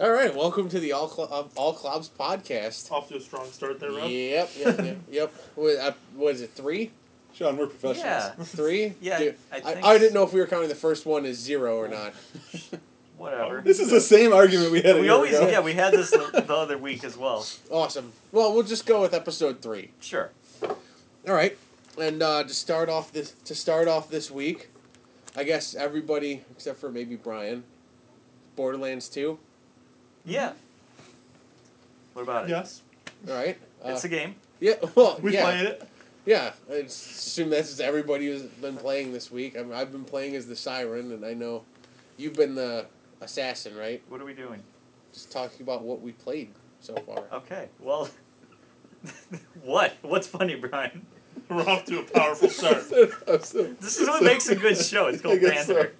All right, welcome to the All Clubs podcast. Off to a strong start there, Rob. Yep. What is it, 3? Sean, we're professionals. Yeah. 3? Yeah, Dude, I think I didn't know if we were counting the first one as 0 or not. Whatever. This is the same argument we had a We year always, ago. yeah, we had this the other week as well. Awesome. Well, we'll just go with episode 3. Sure. All right, and to start off this week, I guess everybody except for maybe Brian, Borderlands 2. Yeah. What about it? Yes. All right. It's a game. Yeah. Well, We yeah. played it. Yeah, I assume that's everybody who's been playing this week. I've been playing as the Siren, and I know you've been the Assassin, right? What are we doing? Just talking about what we played so far. Okay. Well, what? What's funny, Brian? We're off to a powerful start. This is what makes a good show. It's called banter.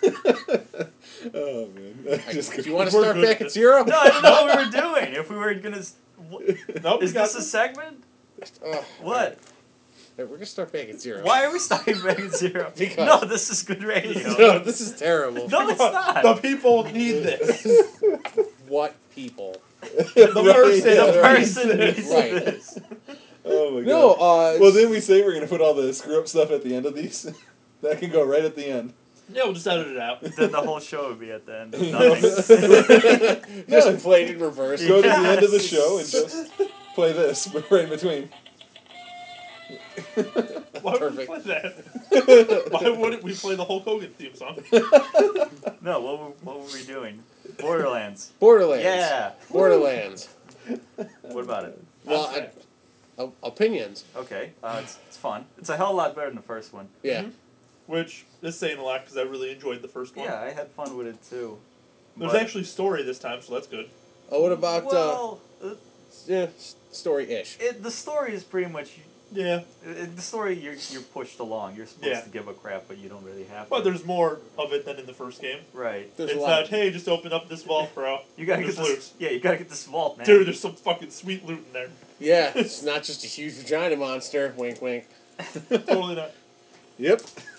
Oh, man. Do you want to We're start good back at at 0? No, I don't know what we were doing. If we were gonna, Nope. is this a segment? What? We're going to start back at 0. Why are we starting back at 0? Because- No, this is good radio. No, this is terrible. No, it's not. The people need this. What people? The person needs Right. this. Oh, my God. No, Well, didn't we say we're going to put all the screw-up stuff at the end of these? That can go right at the end. Yeah, we'll just edit it out. Then the whole show would be at the end. Nothing. just played in reverse. Go to the end of the Yes. show and just play this right in between. Why would Perfect. we play that? Why wouldn't we play the Hulk Hogan theme song? No, what were we doing? Borderlands. Borderlands. Yeah. Borderlands. What about it? Well, opinions. Okay, it's fun. It's a hell of a lot better than the first one. Yeah. Which is saying a lot because I really enjoyed the first one. Yeah, I had fun with it too. There's But- actually story this time, so that's good. Oh, what about well, story-ish? the story is pretty much Yeah. the story. You're pushed along. You're supposed Yeah. to give a crap, but you don't really have to. But there's more of it than in the first game. right. There's It's a lot. not, hey, just open up this vault, bro. You gotta There's get this. loot. Yeah, you gotta get this vault, man. Dude, there's some fucking sweet loot in there. Yeah, it's not just a huge vagina monster. Wink, wink. Totally not. Yep.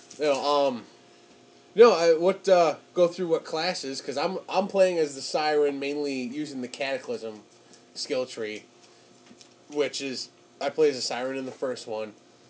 Go through what classes, because I'm playing as the Siren, mainly using the Cataclysm skill tree, which is, I play as a Siren in the first one,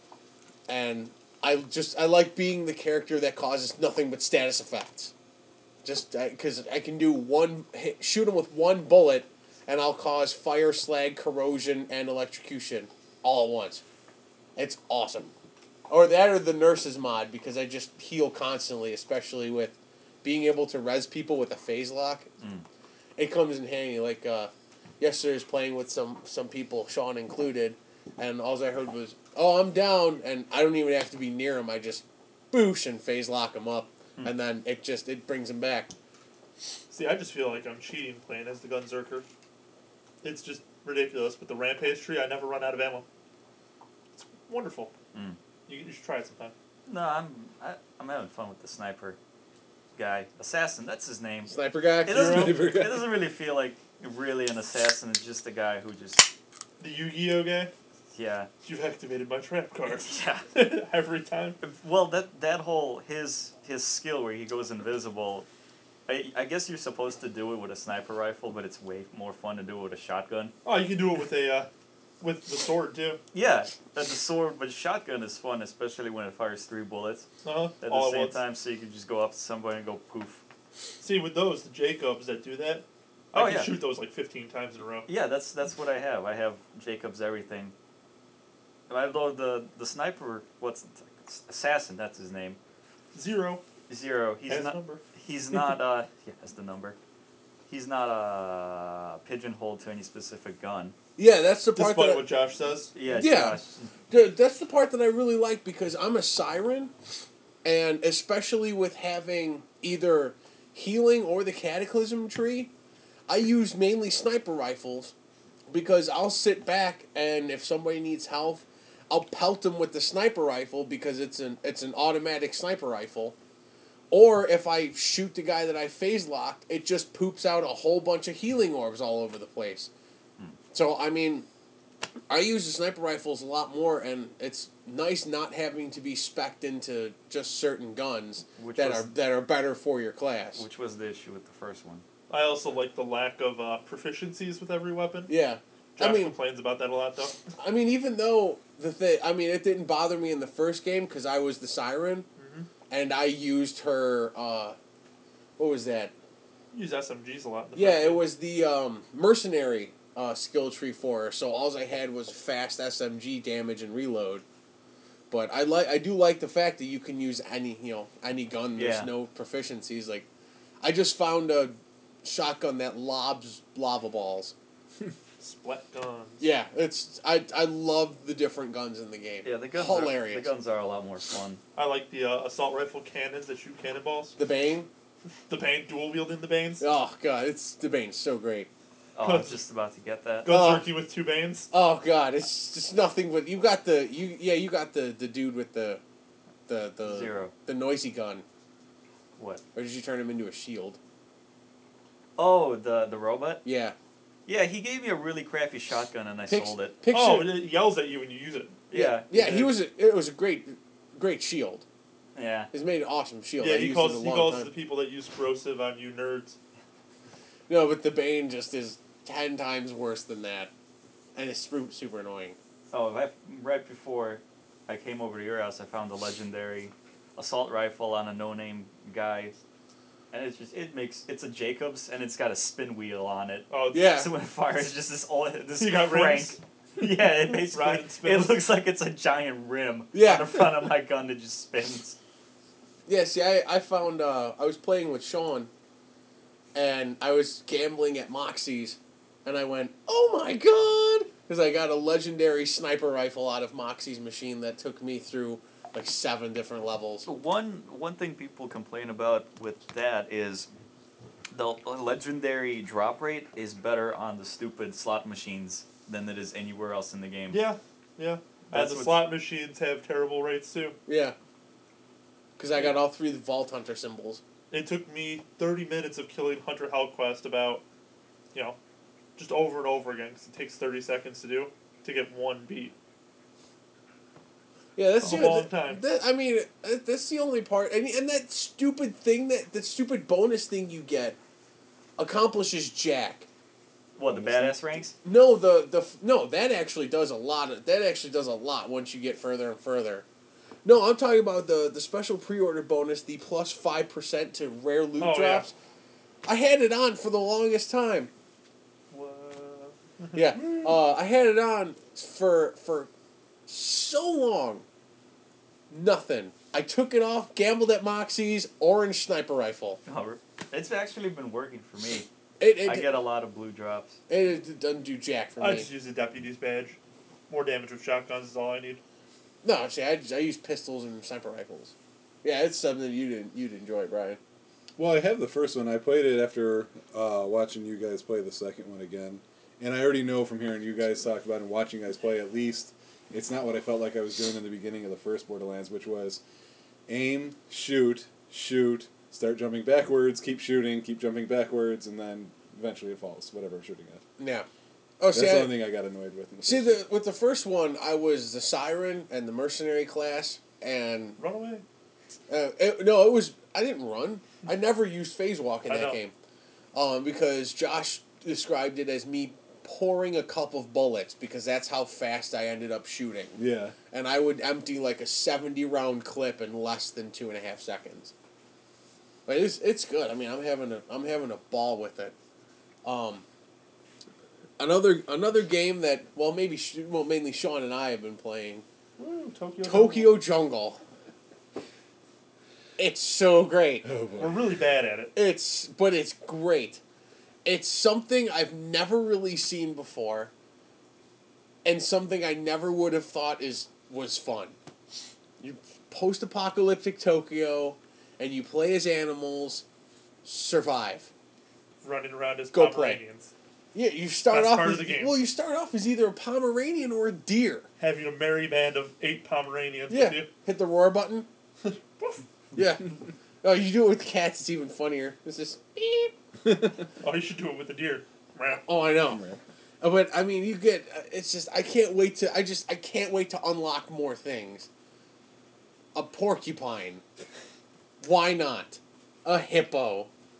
and I like being the character that causes nothing but status effects. Just because I can do shoot them with one bullet, and I'll cause fire, slag, corrosion, and electrocution all at once. It's awesome. Or that or the Nurse's mod, because I just heal constantly, especially with being able to res people with a phase lock. It comes in handy. Like, yesterday I was playing with some people, Sean included, and all I heard was, "Oh, I'm down," and I don't even have to be near him. I just boosh and phase lock him up, and then it brings him back. See, I just feel like I'm cheating playing as the Gunzerker. It's just ridiculous. With the Rampage tree, I never run out of ammo. It's wonderful. You should try it sometime. No, I'm having fun with the sniper guy. Assassin, that's his name. Sniper guy? It doesn't Sniper guy. it doesn't really feel like really an assassin. It's just a guy who just The Yu-Gi-Oh guy, yeah. you've activated my trap card. Yeah. Every time. Well, that whole his skill where he goes invisible, I guess you're supposed to do it with a sniper rifle, but it's way more fun to do it with a shotgun. Oh, you can do it with the sword too. Yeah, the sword, but shotgun is fun, especially when it fires 3 bullets at All the at same once. time, so you can just go up to somebody and go poof. See, with those, the Jacobs that do that, Oh, I can yeah. shoot those like 15 times in a row. Yeah, that's what I have. I have Jacob's everything. Although the sniper, assassin? That's his name. 0. 0. He's Has not. number. He's not. Yeah, that's the number. He's not pigeonholed to any specific gun. Yeah, that's the part Despite that what Josh says. Yeah. Yeah. Josh. Dude, that's the part that I really like, because I'm a Siren, and especially with having either healing or the Cataclysm tree, I use mainly sniper rifles, because I'll sit back and if somebody needs health, I'll pelt them with the sniper rifle because it's an automatic sniper rifle. Or if I shoot the guy that I phase locked, it just poops out a whole bunch of healing orbs all over the place. So, I mean, I use the sniper rifles a lot more, and it's nice not having to be spec'd into just certain guns Which that was- are better for your class. Which was the issue with the first one. I also like the lack of proficiencies with every weapon. Yeah. Josh complains about that a lot, though. I mean, even though it didn't bother me in the first game because I was the Siren, and I used her, what was that? You use SMGs a lot. In the Yeah, first it game. was the mercenary skill tree for her, so all I had was fast SMG damage and reload. But I do like the fact that you can use any gun. There's Yeah. no proficiencies. Like, I just found a shotgun that lobs lava balls. Splat guns. Yeah, I love the different guns in the game. Yeah, the guns hilarious. the guns are a lot more fun. I like the assault rifle cannons that shoot cannonballs. The Bane. The Bane, dual wielding the Banes. Oh god, the Bane's so great. Oh, I was just about to get that. Gunzerky with 2 Banes. Oh god, it's just nothing but you got the dude with the Zero. the noisy gun. What? Or did you turn him into a shield? Oh, the robot? Yeah. Yeah, he gave me a really crappy shotgun and I sold it. Picture. Oh, it yells at you when you use it. Yeah. Yeah, did. it was a great shield. Yeah. He's made an awesome shield. Yeah, I he used calls it a he long calls time. the people that use corrosive on you nerds. No, but the Bane just is 10 times worse than that, and it's super annoying. Oh, right before I came over to your house, I found a legendary assault rifle on a no-name guy. And it's a Jacobs, and it's got a spin wheel on it. Oh, Yeah. So when it fires, just this You got crank. rims? Yeah, it Ride basically, and spin. it looks like it's a giant rim Yeah. on the front of my gun that just spins. Yeah, see, I found, I was playing with Sean, and I was gambling at Moxie's, and I went, oh my god! Because I got a legendary sniper rifle out of Moxie's machine that took me through, like, 7 different levels. So one thing people complain about with that is the legendary drop rate is better on the stupid slot machines than it is anywhere else in the game. Yeah, yeah. That's The what's- slot machines have terrible rates too. Yeah. Because I got all 3 Vault Hunter symbols. It took me 30 minutes of killing Hunter Hellquest about, just over and over again, because it takes 30 seconds to do, to get 1 beat. Yeah, that's A long time. That's the only part, and that stupid thing that stupid bonus thing you get accomplishes jack. What, the badass ranks? No, that actually does a lot once you get further and further. No, I'm talking about the special pre-order bonus, the plus 5% to rare loot Oh, drops. Yeah. I had it on for the longest time. What? Yeah, I had it on for so long. Nothing. I took it off, gambled at Moxie's, orange sniper rifle. Oh, it's actually been working for me. I I get a lot of blue drops. It doesn't do jack for I me. just use the deputy's badge. More damage with shotguns is all I need. No, see, I use pistols and sniper rifles. Yeah, it's something you'd enjoy, Brian. Well, I have the first one. I played it after watching you guys play the second one again. And I already know from hearing you guys talk about it and watching you guys play, at least, it's not what I felt like I was doing in the beginning of the first Borderlands, which was aim, shoot, start jumping backwards, keep shooting, keep jumping backwards, and then eventually it falls, whatever I'm shooting at. Yeah. Oh, That's the only thing I got annoyed with. With the first one, I was the Siren and the Mercenary class, and Run away. I didn't run. I never used phase walk in that game, because Josh described it as me pouring a cup of bullets because that's how fast I ended up shooting. Yeah. And I would empty like a 70-round clip in less than 2.5 seconds. But it's good. I mean, I'm having a ball with it. Another game that mainly Sean and I have been playing. Woo, Tokyo Jungle. It's so great. Oh boy. We're really bad at it. It's great. It's something I've never really seen before, and something I never would have thought was fun. You post-apocalyptic Tokyo, and you play as animals, survive. Running around as Go play. Pomeranians. Yeah, you start Best off part as of the game. well. You start off as either a Pomeranian or a deer. Having a merry band of 8 Pomeranians Yeah, with you. hit the roar button. Poof. Yeah. Oh, you do it with cats. It's even funnier. It's just beep. Oh, you should do it with the deer. Meow. Oh, I know. But I mean, you get. It's just I can't wait to unlock more things. A porcupine. Why not? A hippo.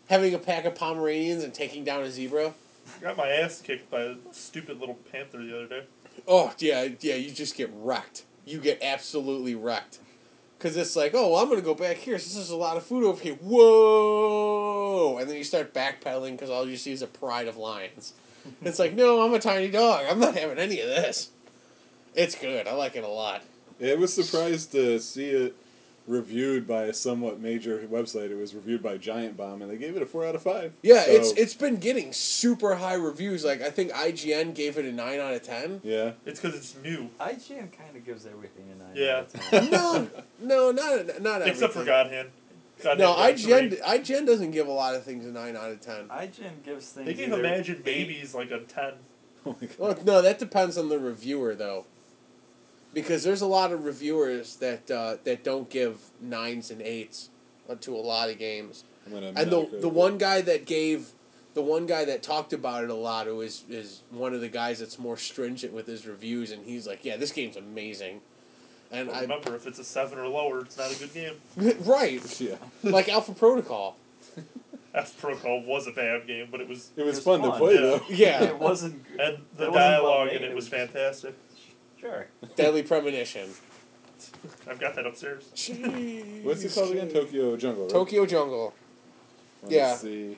having a pack of Pomeranians and taking down a zebra. Got my ass kicked by a stupid little panther the other day. Oh, yeah, you just get wrecked. You get absolutely wrecked. Because it's like, oh, well, I'm going to go back here since there's a lot of food over here. Whoa! And then you start backpedaling because all you see is a pride of lions. It's like, no, I'm a tiny dog. I'm not having any of this. It's good. I like it a lot. I was surprised to see it reviewed by a somewhat major website. It was reviewed by Giant Bomb, and they gave it a 4 out of 5. Yeah, So, it's been getting super high reviews. Like, I think IGN gave it a 9 out of 10. Yeah. It's because it's new. IGN kind of gives everything a 9 Yeah. out of 10. No, not everything. Except for God Hand. God No, Hand got 3. IGN doesn't give a lot of things a 9 out of 10. IGN gives things. They gave either Imagine 8 Babies like a 10. Oh my God. Well, no, that depends on the reviewer, though. Because there's a lot of reviewers that don't give 9s and 8s to a lot of games. And the one guy that talked about it a lot, who is one of the guys that's more stringent with his reviews, and he's like, yeah, this game's amazing. And Well, remember, if it's a 7 or lower, it's not a good game. right, Yeah. like Alpha Protocol. F Protocol was a bad game, but it was... It was was fun to fun, play, yeah. though. Yeah, It wasn't. And the It wasn't dialogue well in made, it was just- fantastic. Sure. Deadly Premonition. I've got that upstairs. What's it called again? Tokyo Jungle, right? Tokyo Jungle. Let's Yeah. see.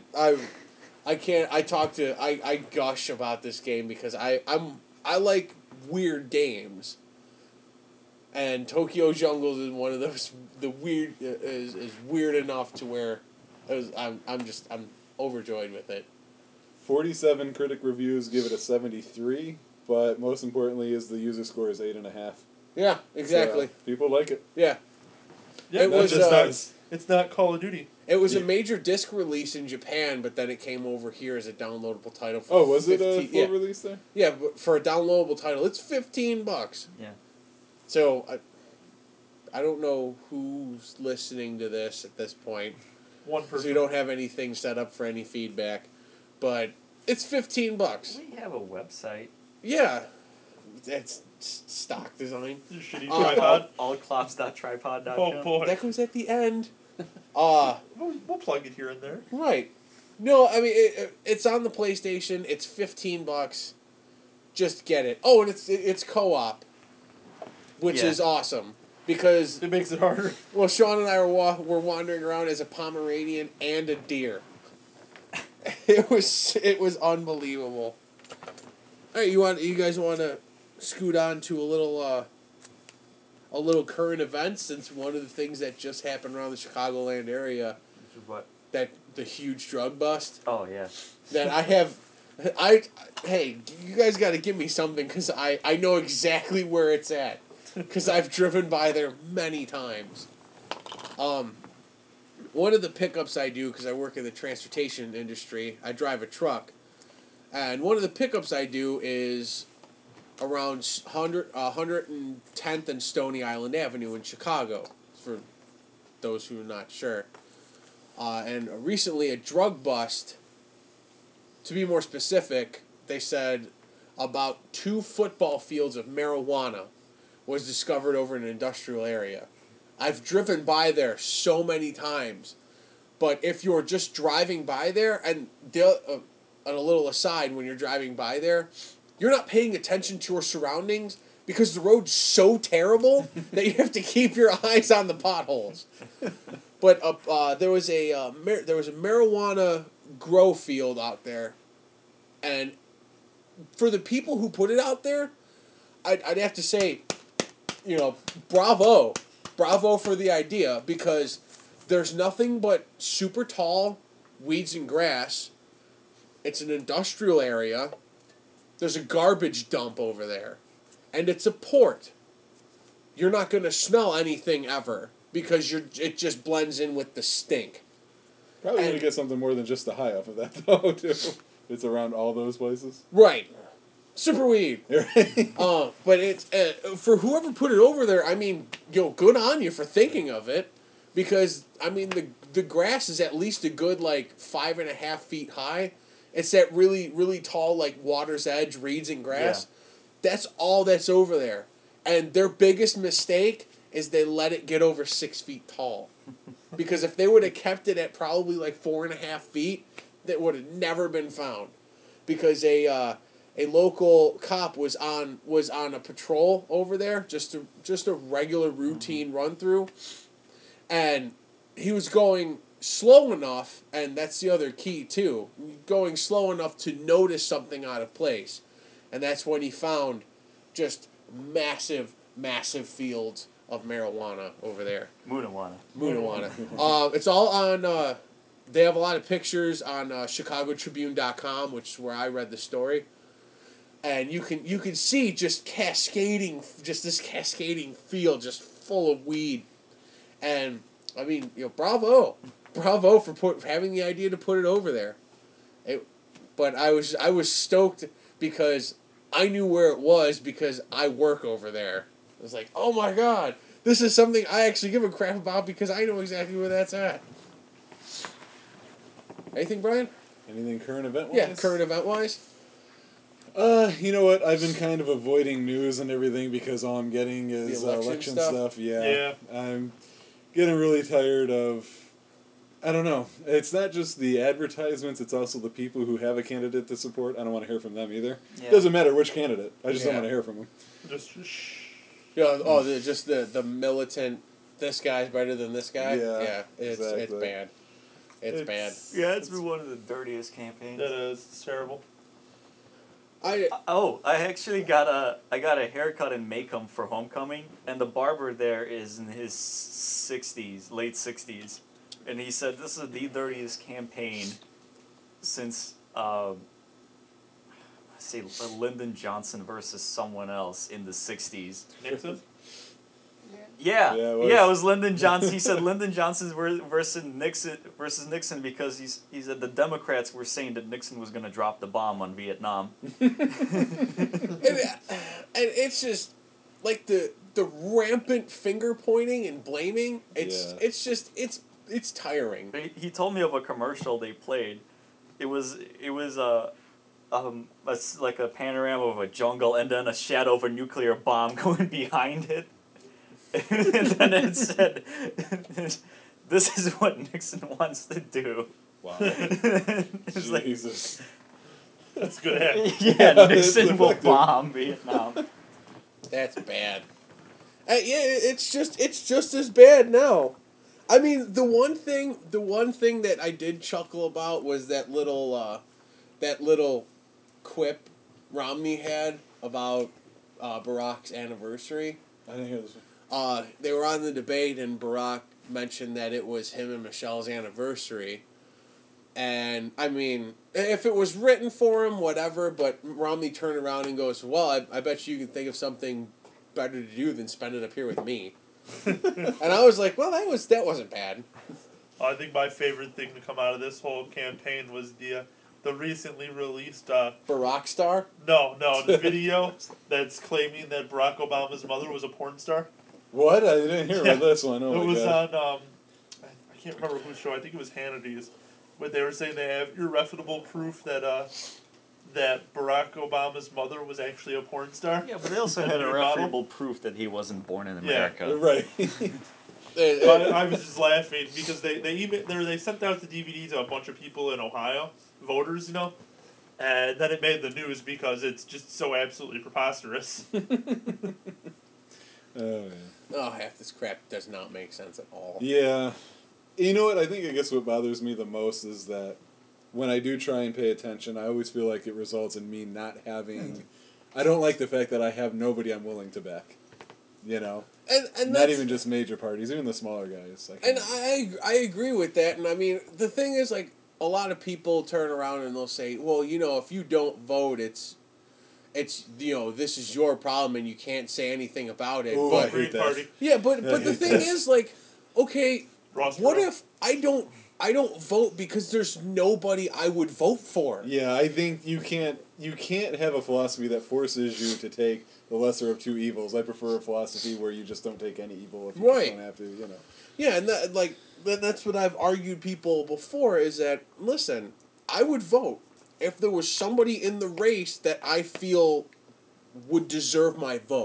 I gush about this game because I like weird games. And Tokyo Jungle is one of those. The weird is weird enough to where I'm overjoyed with it. 47 critic reviews give it a 73, but most importantly is the user score is 8.5. Yeah, exactly. So, people like it. Yeah, Yeah, It was, it's not Call of Duty. it was a Yeah. major disc release in Japan, but then it came over here as a downloadable title. For Oh, was it a 15 full yeah. release there? Yeah, but for a downloadable title, it's $15. Yeah. So I don't know who's listening to this at this point. One Because person. we don't have anything set up for any feedback, but it's $15. We have a website. Yeah, that's stock design. Your shitty Uh, tripod. Allclops.tripod.com. Oh boy. That comes at the end. We'll plug it here and there. Right. No, I mean it's on the PlayStation. It's $15. Just get it. Oh, and it's co-op, which Yeah. is awesome because It makes it harder. well, Sean and I were wandering around as a Pomeranian and a deer. It was unbelievable. All right, you guys want to scoot on to a little current event, since one of the things that just happened around the Chicagoland area, Which is what? that the huge drug bust Oh, yeah. that hey, you guys got to give me something because I know exactly where it's at because I've driven by there many times. One of the pickups I do, because I work in the transportation industry, I drive a truck, and one of the pickups I do is around 110th and Stony Island Avenue in Chicago, for those who are not sure. And recently a drug bust, to be more specific, they said about 2 football fields of marijuana was discovered over an industrial area. I've driven by there so many times, but if you're just driving by there, and on a little aside, when you're driving by there, you're not paying attention to your surroundings because the road's so terrible that you have to keep your eyes on the potholes. But there was a marijuana grow field out there, and for the people who put it out there, I'd have to say, bravo for the idea, because there's nothing but super tall weeds and grass. It's an industrial area. There's a garbage dump over there, and it's a port. You're not going to smell anything ever because it just blends in with the stink. Probably going to get something more than just a high off of that, though, too. It's around all those places. Right. Super weed. Right. But it's for whoever put it over there, I mean, good on you for thinking of it, because I mean the grass is at least a good 5.5 feet high. It's that really, really tall water's edge reeds and grass. Yeah. That's all that's over there. And their biggest mistake is they let it get over 6 feet tall. Because if they would have kept it at probably like 4.5 feet, that would have never been found. Because a local cop was on a patrol over there, just a regular routine run through, and he was going slow enough, and that's the other key too, going slow enough to notice something out of place, and that's when he found just massive fields of marijuana over there. Moonawana. It's all on. They have a lot of pictures on ChicagoTribune.com, which is where I read the story. And you can see just this cascading field just full of weed. And, I mean, bravo for having the idea to put it over there. But I was stoked because I knew where it was because I work over there. I was like, oh my god, this is something I actually give a crap about because I know exactly where that's at. Anything, Brian? Anything current event-wise? Yeah, current event-wise. You know what? I've been kind of avoiding news and everything because all I'm getting is election stuff. Yeah. I'm getting really tired of... I don't know. It's not just the advertisements, it's also the people who have a candidate to support. I don't want to hear from them either. Yeah. It doesn't matter which candidate. I just don't want to hear from them. Just shh. Just the militant, this guy's better than this guy. Yeah, it's bad. It's bad. Yeah, it's been one of the dirtiest campaigns. That is. It's terrible. I actually got a haircut in Macomb for homecoming, and the barber there is in his 60s, late 60s, and he said this is the dirtiest campaign since say Lyndon Johnson versus someone else in the 60s. Nixon? Yeah, it it was Lyndon Johnson. He said Lyndon Johnson's versus Nixon because he said the Democrats were saying that Nixon was going to drop the bomb on Vietnam. And it's just like the rampant finger pointing and blaming. It's tiring. He told me of a commercial they played. It was like a panorama of a jungle and then a shadow of a nuclear bomb going behind it. And then it said, "This is what Nixon wants to do." Wow. It's Jesus. That's good acting. Yeah, Nixon will bomb Vietnam. That's bad. It's just as bad now. I mean, the one thing that I did chuckle about was that little quip Romney had about Barack's anniversary. I didn't hear this one. They were on the debate, and Barack mentioned that it was him and Michelle's anniversary. And, I mean, if it was written for him, whatever, but Romney turned around and goes, well, I bet you can think of something better to do than spend it up here with me. And I was like, well, that wasn't bad. I think my favorite thing to come out of this whole campaign was the recently released... Barack star? No, the video that's claiming that Barack Obama's mother was a porn star. What? I didn't hear about this one. Oh my god. It was on, I can't remember whose show, I think it was Hannity's, but they were saying they have irrefutable proof that Barack Obama's mother was actually a porn star. Yeah, but they also had irrefutable proof that he wasn't born in America. Yeah, right. I was just laughing because they sent out the DVD to a bunch of people in Ohio, voters, and then it made the news because it's just so absolutely preposterous. Oh, yeah. Oh, half this crap does not make sense at all. Yeah. You know what? I guess what bothers me the most is that when I do try and pay attention, I always feel like it results in me not having... I don't like the fact that I have nobody I'm willing to back. And not even just major parties, even the smaller guys. I agree with that, and I mean, the thing is, like, a lot of people turn around and they'll say, well, if you don't vote, it's this is your problem and you can't say anything about it. Ooh, but I hate that. Party. Yeah, but the thing is, like, okay, what if I don't vote because there's nobody I would vote for? Yeah, I think you can't have a philosophy that forces you to take the lesser of two evils. I prefer a philosophy where you just don't take any evil if you just don't have to, Yeah, and that's what I've argued people before is that, listen, I would vote if there was somebody in the race that I feel would deserve my vote.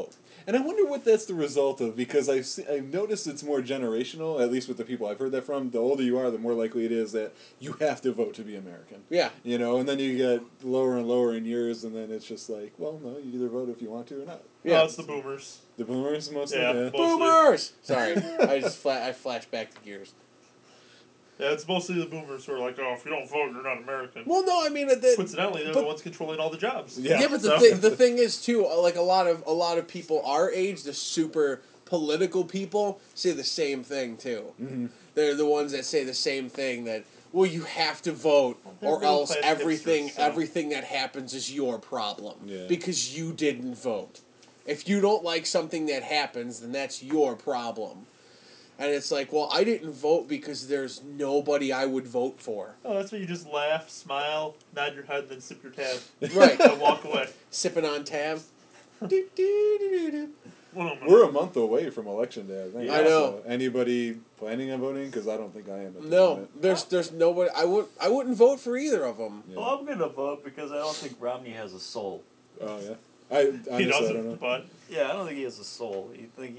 And I wonder what that's the result of, because I've noticed it's more generational, at least with the people I've heard that from. The older you are, the more likely it is that you have to vote to be American. Yeah. You know, and then you get lower and lower in years, and then it's just like, well, no, you either vote if you want to or not. Yeah. No, it's the boomers. The boomers mostly? Yeah. Yeah. Mostly. Boomers! Sorry. I flashed back to Gears. Yeah, it's mostly the boomers who are like, oh, if you don't vote, you're not American. Well, no, I mean... Coincidentally, they're the ones controlling all the jobs. Yeah. But So- the thing is, too, like, a lot of people our age, the super political people, say the same thing, too. Mm-hmm. They're the ones that say the same thing, that, well, you have to vote, They're or else middle-class everything hipsters, so- everything that happens is your problem. Yeah. Because you didn't vote. If you don't like something that happens, then that's your problem. And it's like, well, I didn't vote because there's nobody I would vote for. Oh, that's when you just laugh, smile, nod your head, and then sip your tab. Right. And walk away. Sipping on tab. Do, do, do, do. We're a month away from Election Day, I think. I know. So anybody planning on voting? Because I don't think I am at the No, moment. there's nobody. I wouldn't vote for either of them. Yeah. Well, I'm gonna vote because I don't think Romney has a soul. Oh, yeah. I honestly, He I don't doesn't, know. but Yeah, I don't think he has a soul. I think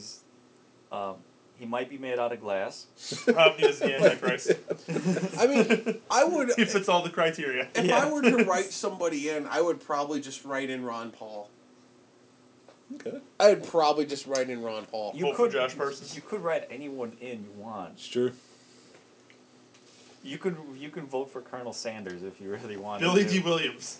he might be made out of glass. Romney is the Antichrist. I mean, I would. He fits all the criteria. If Yeah. I were to write somebody in, I would probably just write in Ron Paul. Okay. I'd probably just write in Ron Paul. Vote for Josh Parsons. You could write anyone in you want. It's true. You could vote for Colonel Sanders if you really wanted Billy to. D. Williams.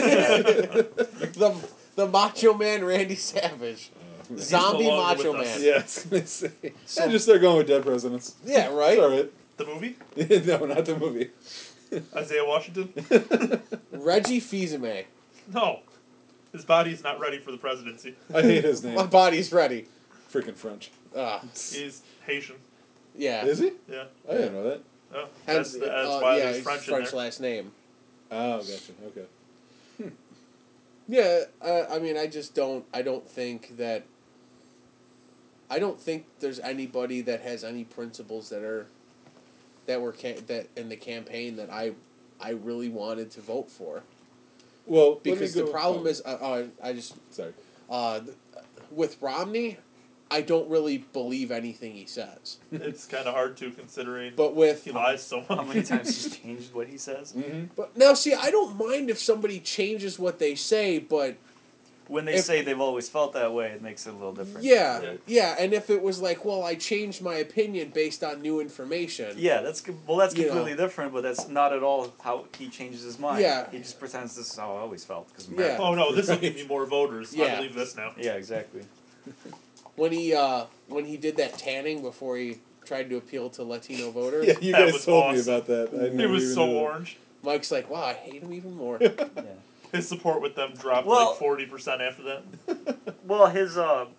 The Macho Man Randy Savage. Zombie no longer Macho with us. Man. Yeah, I was going to say. I just start going with dead presidents. Yeah, right? It's all right. The movie? No, not the movie. Isaiah Washington? Reggie Fils-Aimé. No. His body's not ready for the presidency. I hate his My name. body's ready. Freaking French. He's Haitian. Yeah. Is he? Yeah. I didn't know that. Oh, Hence, that's why yeah, there's it's French in French there. last name. Oh, gotcha. Okay. Yeah, I mean, I don't think there's anybody that has any principles that in the campaign that I really wanted to vote for. Well, Because the problem is, Sorry. with Romney, I don't really believe anything he says. It's kind of hard to, considering But with he lies so much. How many times he's changed what he says? Mm-hmm. but now see, I don't mind if somebody changes what they say, but When they If- say they've always felt that way, it makes it a little different. yeah, and if it was like, well, I changed my opinion based on new information. Yeah, that's You completely know. different, but that's not at all how he changes his mind. Yeah. He just pretends this is how I always felt. Cause Yeah. Oh no, this will give me more voters. Yeah. I believe this now. Yeah, exactly. When he did that tanning before he tried to appeal to Latino voters, Yeah, you That guys was told me awesome. about that. I It never was even so knew that. orange. Mike's like, wow, I hate him even more. Yeah. His support with them dropped Well- like 40% after that. Well, his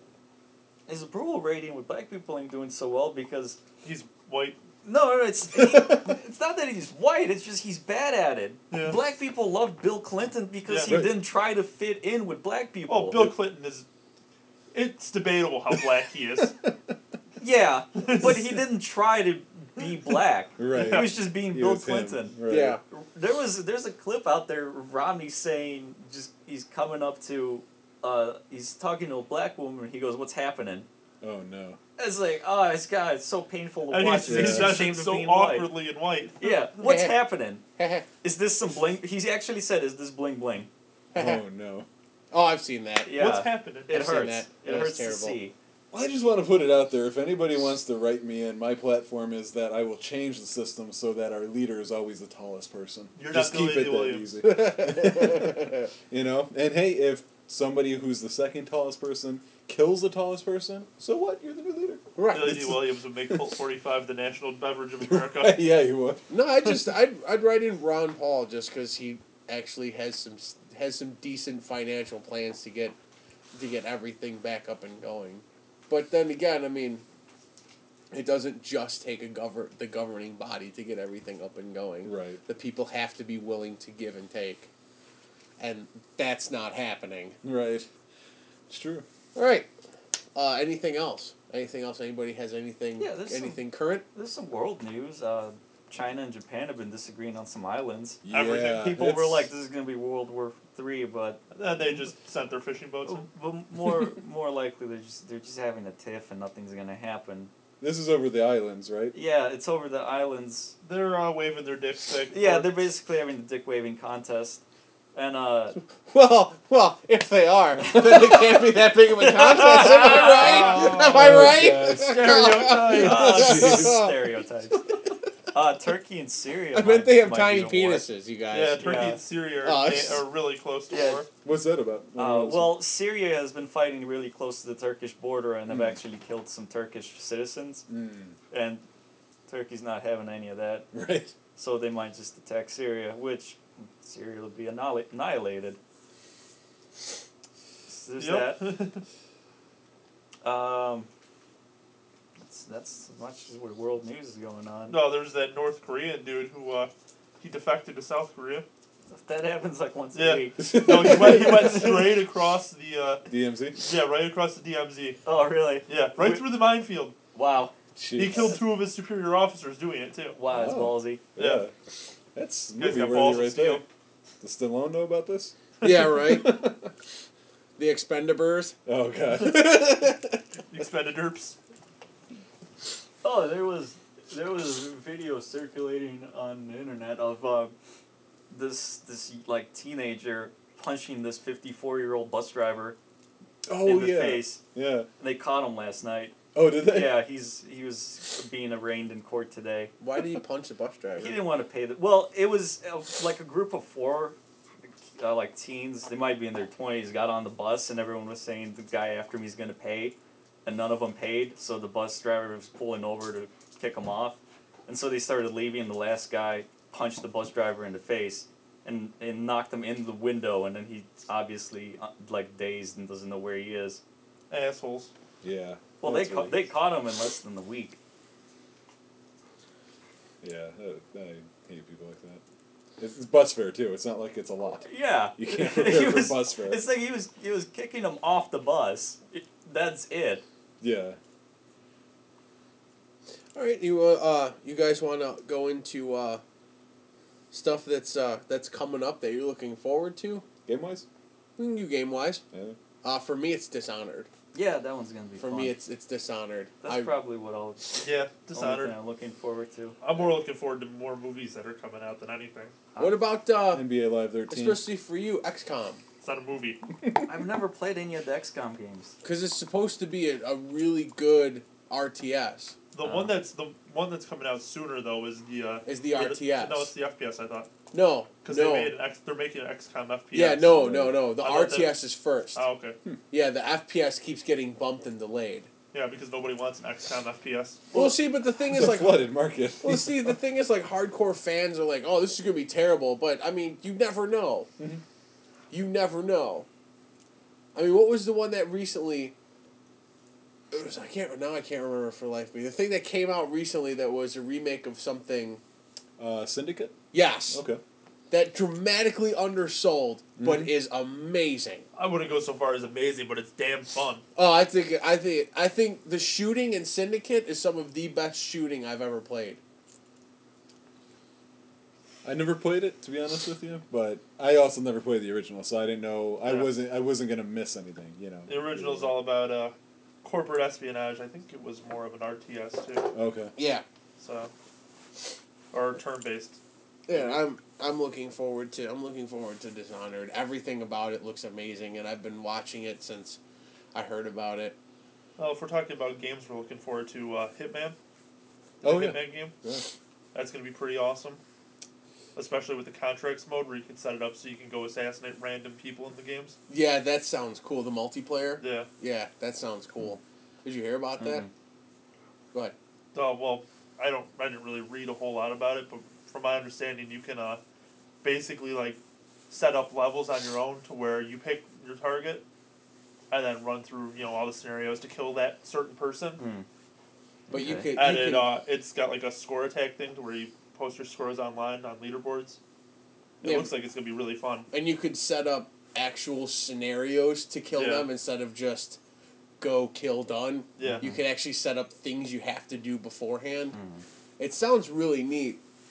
approval rating with black people ain't doing so well because He's white. no, it's not that he's white. It's just he's bad at it. Yeah. Black people loved Bill Clinton because Yeah. he Right. didn't try to fit in with black people. Oh, Bill Clinton is. It's debatable how black he is. Yeah, but he didn't try to be black. Right. He was just being He Bill was him. Clinton. Right. Yeah. There's a clip out there of Romney saying he's coming up to he's talking to a black woman. He goes, "What's happening?" Oh, no. It's like, oh, it's so painful to And watch. he He's says ashamed it of so being white. awkwardly in white. Yeah, what's happening? Oh, Is this some bling? He actually said, "Is this bling bling?" Oh, no. I've seen that. Yeah, What's happening? it I've seen hurts. that. It That was hurts to terrible. see. Well, I just want to put it out there. If anybody wants to write me in, my platform is that I will change the system so that our leader is always the tallest person. You're just not keep Billy it D. that Williams. easy. You know? And hey, if somebody who's the second tallest person kills the tallest person, so what? You're the new leader. Right. Billy D. Williams would make Colt 45 the national beverage of America. Yeah, you would. No, I'd write in Ron Paul just because he actually has some decent financial plans to get everything back up and going. But then again, I mean, it doesn't just take the governing body to get everything up and going. Right. The people have to be willing to give and take, and that's not happening. Right. It's true. All right. Anything else? Anything else? Anybody has anything? Yeah, there's anything current? There's some world news. China and Japan have been disagreeing on some islands. Yeah, Everything. People were it's- like, "This is gonna be World War III," but Then they just sent their fishing boats in. but more likely they're just having a tiff and nothing's gonna happen. This is over the islands, right? Yeah, it's over the islands. They're waving their dick stick. Yeah, or- they're basically having the dick waving contest, and Well, if they are, then it can't be that big of a contest. Am I right? Am I right? stereotypes. Stereotypes. Turkey and Syria. I meant they have might tiny be at war. penises, you guys. Yeah, Turkey Yeah. and Syria Oh, are really close to Yeah. war. What's that about? Well, Syria has been fighting really close to the Turkish border and have actually killed some Turkish citizens, and Turkey's not having any of that, Right. so they might just attack Syria, which Syria will be annihilated. So there's Yep. that. That's as much as where world news is going on. No, there's that North Korean dude who he defected to South Korea. That happens like once Yeah. a week. No, he went straight across the DMZ? yeah, right across the DMZ. Oh, really? Yeah, right through the minefield. Wow. He Jeez. killed 2 of his superior officers doing it too. Wow, that's Oh. ballsy. Yeah. That's You guys movie got balls worthy of right there. steel. Does Stallone know about this? Yeah, right? The Expendables. Oh, God. Expendaderps. Oh, there was a video circulating on the internet of this like teenager punching this 54-year-old bus driver Oh, in the yeah. face. Yeah. And they caught him last night. Oh, did they? Yeah, he was being arraigned in court today. Why did he punch the bus driver? He didn't want to pay the. Well, it was like a group of 4, like teens. They might be in their 20s. Got on the bus, and everyone was saying the guy after me is going to pay, and none of them paid. So the bus driver was pulling over to kick them off, and so they started leaving. And the last guy punched the bus driver in the face, and knocked him in the window. And then he obviously like dazed and doesn't know where he is. Assholes. Yeah. Well, That's they really- they caught him in less than a week. Yeah, I hate people like that. It's bus fare, too. It's not like it's a lot. Yeah. You can't He prepare for was- bus fare. It's like he was kicking him off the bus. That's it. Yeah. All right, you guys want to go into stuff that's coming up that you're looking forward to? Game-wise? We can do game wise. Yeah. For me, it's Dishonored. Yeah, that one's gonna be For fun. me, it's Dishonored. That's probably what I'll. Yeah, Only Dishonored. thing I'm looking forward to. I'm more looking forward to more movies that are coming out than anything. What about NBA Live 13. especially for you, XCOM? It's not a movie. I've never played any of the XCOM games. Because it's supposed to be a really good RTS. The one that's coming out sooner though is the Is the RTS. No, it's the FPS. I thought No, because no. they're making an XCOM FPS. Yeah, no. The I thought RTS is first. Oh, okay. Yeah, the FPS keeps getting bumped and delayed. Yeah, because nobody wants an XCOM FPS. Well, see, but the thing is, It's a like, flooded market. well, see, the thing is, like, hardcore fans are like, oh, this is gonna be terrible, but I mean, you never know. Mhm. You never know. I mean, what was the one that recently? It was, I can't remember for life of me. The thing that came out recently that was a remake of something. Syndicate? Yes. Okay. That dramatically undersold, but Mhm. is amazing. I wouldn't go so far as amazing, but it's damn fun. Oh, I think the shooting in Syndicate is some of the best shooting I've ever played. I never played it, to be honest with you, but I also never played the original, so I didn't know. I Yeah. wasn't gonna miss anything, you know. The original's all about corporate espionage. I think it was more of an RTS too. Okay. Yeah. So, or turn based. Yeah, I'm looking forward to Dishonored. Everything about it looks amazing, and I've been watching it since I heard about it. Well, if we're talking about games, we're looking forward to Hitman. Oh, The yeah. Hitman game. Yeah. That's going to be pretty awesome. Especially with the contracts mode where you can set it up so you can go assassinate random people in the games. Yeah, that sounds cool. The multiplayer. Yeah. Yeah, that sounds cool. Did you hear about that? Mhm. Go ahead. Well, I didn't really read a whole lot about it, but from my understanding, you can basically like set up levels on your own to where you pick your target and then run through all the scenarios to kill that certain person. Hmm. But you Okay. could. And you could it's got like a score attack thing to where you post your scores online on leaderboards. It Yeah. looks like it's gonna be really fun. and you could set up actual scenarios to kill Yeah. them instead of just go kill done. Yeah. You could actually set up things you have to do beforehand. Hmm. It sounds really neat.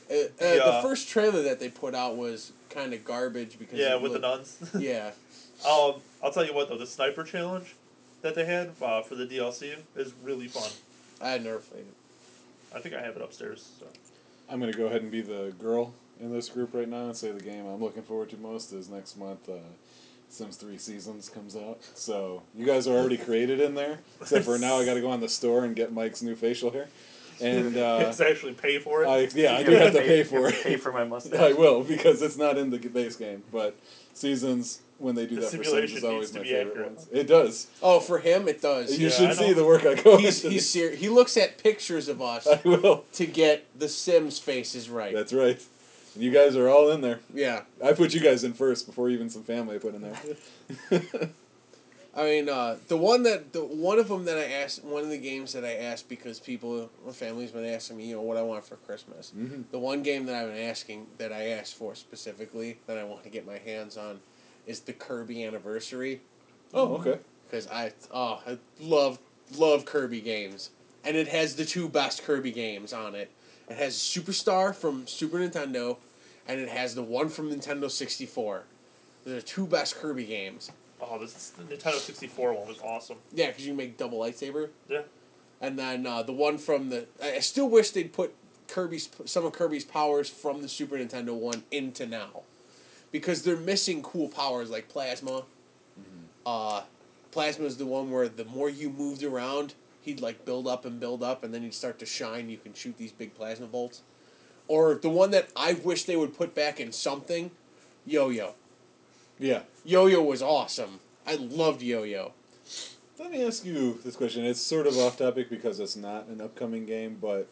The first trailer that they put out was kind of garbage because with the nuns. Yeah. I'll tell you what though, the sniper challenge that they had for the DLC is really fun. I had never played it. I think I have it upstairs. So. I'm gonna go ahead and be the girl in this group right now and say the game I'm looking forward to most is next month. Sims 3 Seasons comes out. So you guys are already created in there, except for now I got to go on the store and get Mike's new facial hair. And it's actually pay for it. I do have to pay for it. Pay for my mustache. I will, because it's not in the base game. But Seasons, when they do The that for Sims, simulation is always needs to my be favorite accurate. ones. It does. Oh, for him, it does. You Yeah, should I see know. the work I go He's into. he looks at pictures of us I will. to get the Sims faces right. That's right. And you guys are all in there. Yeah. I put you guys in first before even some family I put in there. I mean, one of them that I asked, one of the games that I asked because my family's been asking me, what I want for Christmas. Mm-hmm. The one game that I've been asking, that I asked for specifically, that I want to get my hands on, is the Kirby Anniversary. Oh, okay. Because I love Kirby games, and it has the two best Kirby games on it. It has Superstar from Super Nintendo, and it has the one from Nintendo 64. They're the two best Kirby games. Oh, the Nintendo 64 one was awesome. Yeah, because you can make double lightsaber. Yeah. And then the one from I still wish they'd put some of Kirby's powers from the Super Nintendo one into now, because they're missing cool powers like Plasma. Mm-hmm. Plasma is the one where the more you moved around, he'd like build up, and then he'd start to shine. You can shoot these big plasma bolts. Or the one that I wish they would put back in something, Yo-Yo. Yeah. Yo-Yo was awesome. I loved Yo-Yo. Let me ask you this question. It's sort of off topic because it's not an upcoming game, but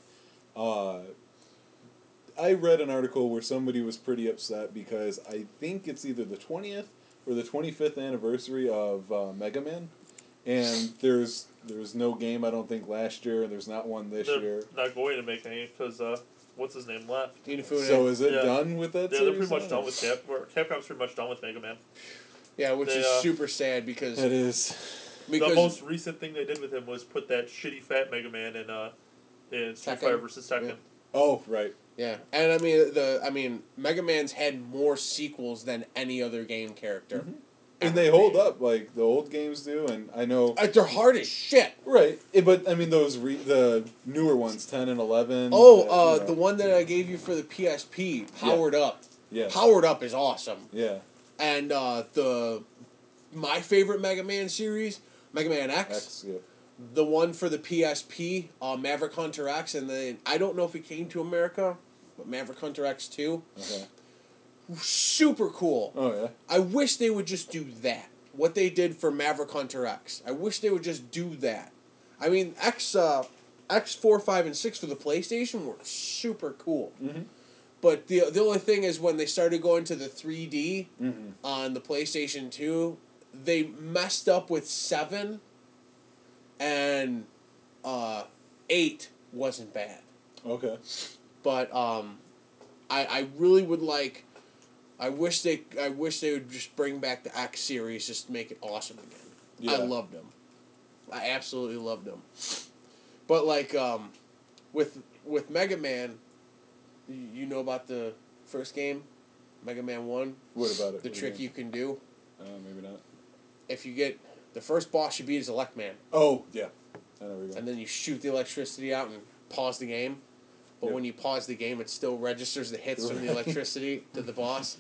I read an article where somebody was pretty upset because I think it's either the 20th or the 25th anniversary of Mega Man, and there's no game I don't think last year, and there's not one this year. They're not going to make any because what's his name left. Inafune. So is it Yeah. done with that? Yeah, series they're pretty much now? done with Capcom's pretty much done with Mega Man. Yeah, which is super sad because It is. The most recent thing they did with him was put that shitty fat Mega Man in Street Fighter vs. Tekken. Yeah. Oh, right. Yeah, and I mean, Mega Man's had more sequels than any other game character. Mm-hmm. And they hold up like the old games do, and I know They're hard as shit. right. But I mean the newer ones, 10 and 11. The one that I gave you for the PSP, Powered Up. Yeah. Powered Up is awesome. Yeah. And my favorite Mega Man series, Mega Man X. Yeah. The one for the PSP, Maverick Hunter X, and then I don't know if it came to America, but Maverick Hunter X 2. Okay. Super cool. Oh yeah. I wish they would just do that. What they did for Maverick Hunter X. I wish they would just do that. I mean, X4, 5, and 6 for the PlayStation were super cool. Mm-hmm. But the only thing is when they started going to the 3D Mm-hmm. on the PlayStation 2, they messed up with 7, and 8 wasn't bad. Okay. But I really would like. I wish they would just bring back the X series, just to make it awesome again. Yeah. I loved them. I absolutely loved them. But like with Mega Man, you know about the first game, Mega Man 1? What about it? The trick you can do? Maybe not. If you get the first boss you beat is Elect Man. Oh yeah. I know where you're going. And then you shoot the electricity out and pause the game. But Yep. when you pause the game, it still registers the hits from the electricity to the boss.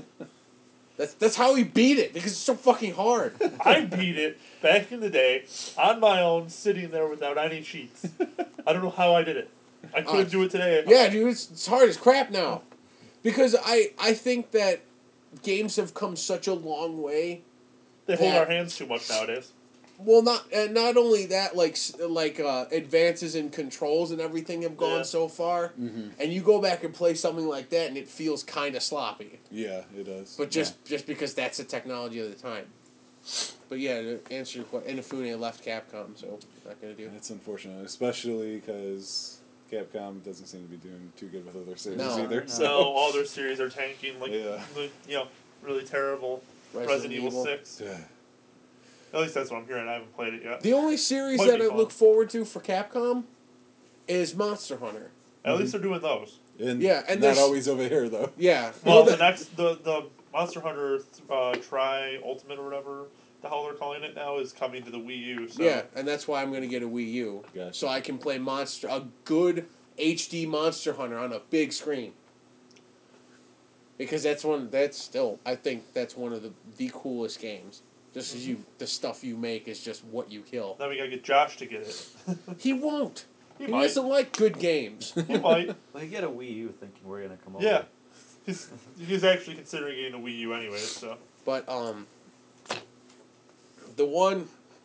That's how he beat it, because it's so fucking hard. I beat it back in the day on my own, sitting there without any cheats. I don't know how I did it. I couldn't do it today. Yeah, dude, it's hard as crap now. Because I think that games have come such a long way. They hold our hands too much nowadays. Well, not only that, like advances in controls and everything have gone so far, and you go back and play something like that, and it feels kind of sloppy. Yeah, it does. But just because that's the technology of the time. But yeah, to answer your question, Inafune left Capcom, so not gonna do it. It's unfortunate, especially because Capcom doesn't seem to be doing too good with other series No. either. No. So No, all their series are tanking. Like, Yeah. really terrible. Resident Evil 6. Yeah. At least that's what I'm hearing. I haven't played it yet. The only series Might that be I fun. look forward to for Capcom is Monster Hunter. At least they're doing those. And and not there's- always over here though. Yeah. Well, the- the Monster Hunter Tri Ultimate or whatever the hell they're calling it now is coming to the Wii U. So. Yeah, and that's why I'm going to get a Wii U. Gotcha. So I can play a good HD Monster Hunter on a big screen. Because I think that's one of the coolest games. Just as the stuff you make is just what you kill. Then we gotta get Josh to get it. He won't. He He might. doesn't like good games. He might. Well, you get a Wii U thinking we're gonna come over. Yeah. He's actually considering getting a Wii U anyway, so. But the one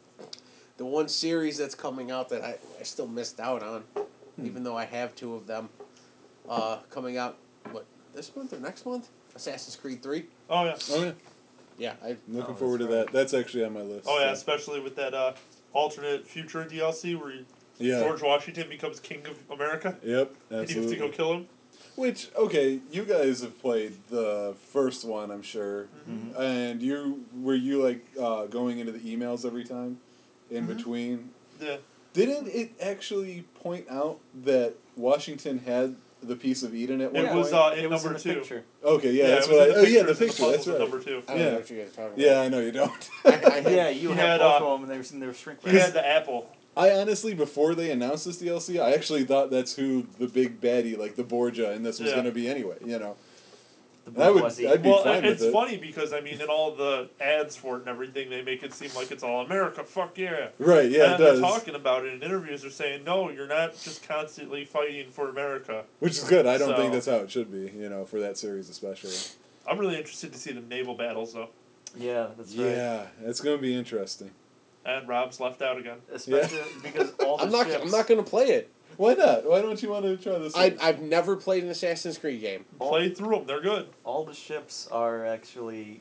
series that's coming out that I still missed out on, even though I have two of them, coming out this month or next month? Assassin's Creed 3. Oh yeah. Oh yeah. Yeah, I'm looking Oh, forward to that's that. That's actually on my list. Oh yeah, so. especially with that alternate future DLC where Yeah. George Washington becomes king of America. Yep, And you have to absolutely. go kill him. Which, okay, you guys have played the first one, I'm sure, Mhm. and were you like going into the emails every time, in between? Yeah. Didn't it actually point out that Washington had the piece of Eden at one It was point? in It was number in the 2. picture. Okay, yeah, that's it was what. in the Oh yeah, the pictures and picture. That's puzzles in right. number 2. I don't Yeah. know what you guys are talking about. Yeah, I know you don't. Yeah, you He had had, both of them, and they were shrink He had the apple. I honestly, before they announced this DLC, I actually thought that's who the big baddie, like the Borgia, and this was Yeah. going to be anyway. You know. The I would- bourgeoisie. I'd be Well, fine with it's it. funny because, I mean, in all the ads for it and everything, they make it seem like it's all America, fuck yeah. Right? Yeah, and it they're does. talking about it in interviews. They're saying, no, you're not just constantly fighting for America. Which is good. I don't So- think that's how it should be. You know, for that series especially. I'm really interested to see the naval battles, though. Yeah, that's right. Yeah, it's going to be interesting. And Rob's left out again. Especially because all the I'm not. ships. I'm not going to play it. Why not? Why don't you want to try this? one? I've never played an Assassin's Creed game. Play through them. They're good. All the ships are actually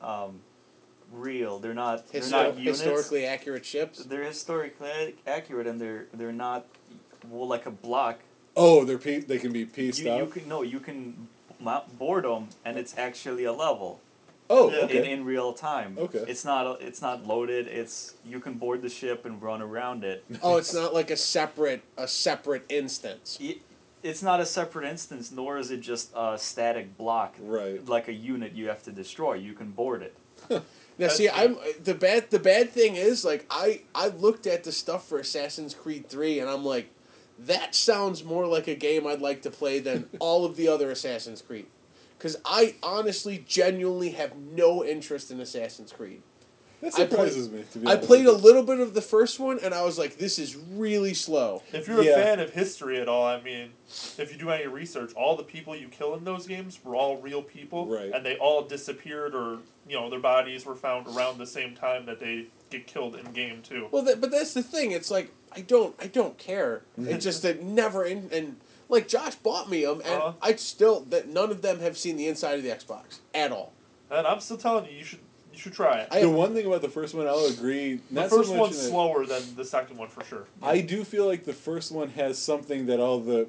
real. They're not. They're not units. Historically accurate ships. They're historically accurate, and they're not like a block. Oh, they can be pieced You out. can board them, and it's actually a level Oh, Yeah. okay. in real time. Okay. It's not loaded. It's you can board the ship and run around it. Oh, it's not like a separate instance. It's not a separate instance, nor is it just a static block. Right. Like a unit you have to destroy. You can board it. Now, That's see, good. I'm the bad thing is like I looked at the stuff for Assassin's Creed 3 and I'm like, that sounds more like a game I'd like to play than all of the other Assassin's Creed, because I honestly, genuinely have no interest in Assassin's Creed. That I played- surprises me. To be I honest played a with you. little bit of the first one and I was like, this is really slow. If you're Yeah. a fan of history at all, I mean, if you do any research, all the people you kill in those games were all real people. Right. And they all disappeared or, their bodies were found around the same time that they get killed in game too. Well, but that's the thing. It's like I don't care. It's just that never and like Josh bought me them, and Uh-huh. I still that none of them have seen the inside of the Xbox at all. And I'm still telling you, you should try it. I- The one thing about the first one, I'll agree. The Not first so much one's in that- slower than the second one for sure. I do feel like the first one has something that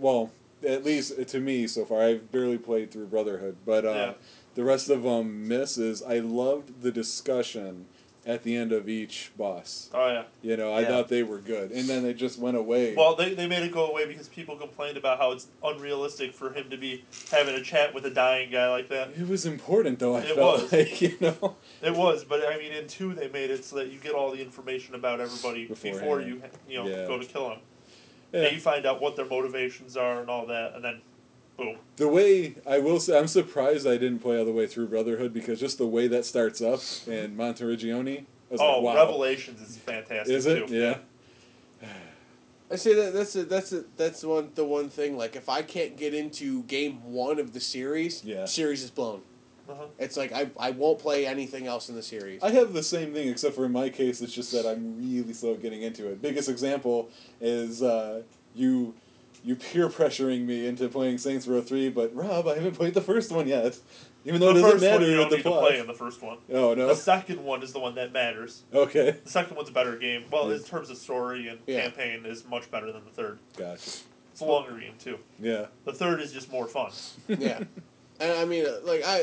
at least to me so far, I've barely played through Brotherhood, but Yeah. the rest of them misses. I loved the discussion at the end of each boss. Oh yeah. You know, I Yeah. thought they were good, and then they just went away. Well, they made it go away because people complained about how it's unrealistic for him to be having a chat with a dying guy like that. It was important, though. I It felt was. like, you know. It was, but I mean, in 2 they made it so that you get all the information about everybody before Beforehand. you Yeah. go to kill them. Yeah. And you find out what their motivations are and all that, and then, boom. The way I will say, I'm surprised I didn't play all the way through Brotherhood because just the way that starts up in Monteriggioni, I was Oh, like, wow. Revelations is fantastic Is it? too. Yeah. I say that's the one thing. Like if I can't get into game 1 of the series, Yeah. series is blown. Uh-huh. It's like I won't play anything else in the series. I have the same thing, except for in my case, it's just that I'm really slow getting into it. Biggest example is you peer pressuring me into playing Saints Row 3, but Rob, I haven't played the first one yet. Even though The it doesn't first one matter you with don't the need to plot. play in the first one. Oh, no. The second one is the one that matters. Okay. The second one's a better game. Well, in Yes. terms of story and Yeah. campaign, is much better than the third. Gotcha. It's a longer game too. Yeah. The third is just more fun. Yeah, and I mean,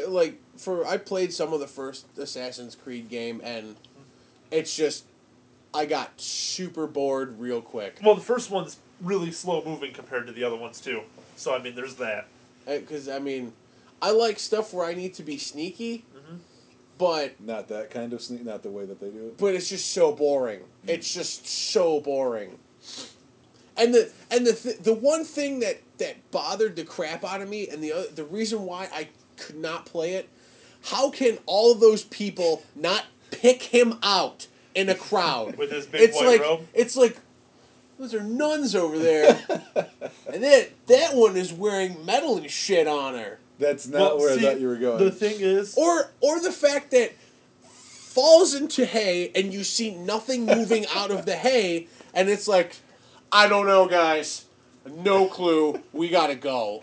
I played some of the first Assassin's Creed game, and it's just I got super bored real quick. Well, the first one's really slow moving compared to the other ones too. So I mean, there's that. Because, I mean, I like stuff where I need to be sneaky, but Not that kind of sneak, not the way that they do it. but it's just so boring. It's just so boring. And the one thing that bothered the crap out of me, and the reason why I could not play it, how can all of those people not pick him out in a crowd With his big white robe? It's like, those are nuns over there, and then that one is wearing metal and shit on her. That's not where I thought you were going. The thing is, Or the fact that falls into hay and you see nothing moving out of the hay, and it's like, I don't know, guys, no clue. We gotta go.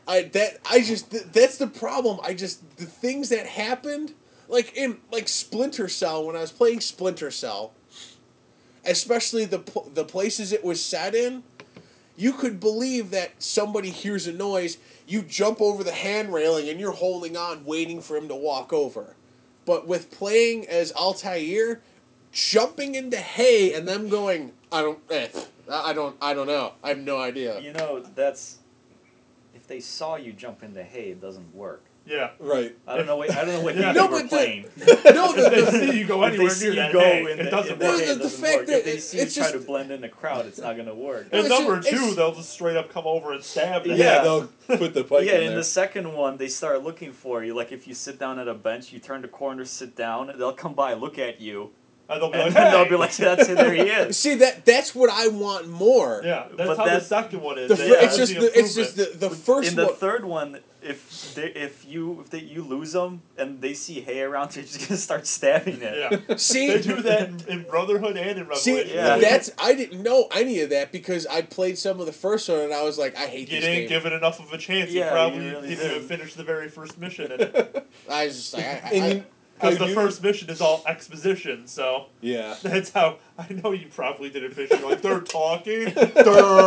That's the problem. The things that happened, like in Splinter Cell, when I was playing Splinter Cell, especially the places it was set in, you could believe that somebody hears a noise, you jump over the hand railing and you're holding on, waiting for him to walk over. But with playing as Altair, jumping into hay and them going, I don't know. I have no idea. You know, that's if they saw you jump into hay, it doesn't work. yeah. Right. I don't know what Yeah. game No, you were but playing. No, If they see you go If they anywhere see near you that go hay, in it doesn't the work. hay, The it doesn't fact work. that If they see you it's try just- to blend in the crowd, it's not gonna work. And it's number just- two, it's- they'll just straight up come over and stab the Yeah, head. they'll put the pike Yeah, in in there. the second one, they start looking for you. Like if you sit down at a bench, you turn the corner, sit down, they'll come by, look at you, And they'll be and like, then hey! they'll be like, "That's it, there he is." See, that's what I want more. Yeah, that's But how that- the second one is. The They fir- add it's just the it's just improvement. the first In the one. third one, if you lose them and they see hay around, they're just gonna start stabbing it. Yeah. See, They do that in Brotherhood and in see, Revelation. Yeah. I didn't know any of that because I played some of the first one and I was like, I hate You this didn't game. give it enough of a chance. Yeah, You probably you really didn't even did. finish the very first mission. I was just like, Because the you- first mission is all exposition, so Yeah. that's how I know you probably didn't finish. You're like, they're talking. no, Shut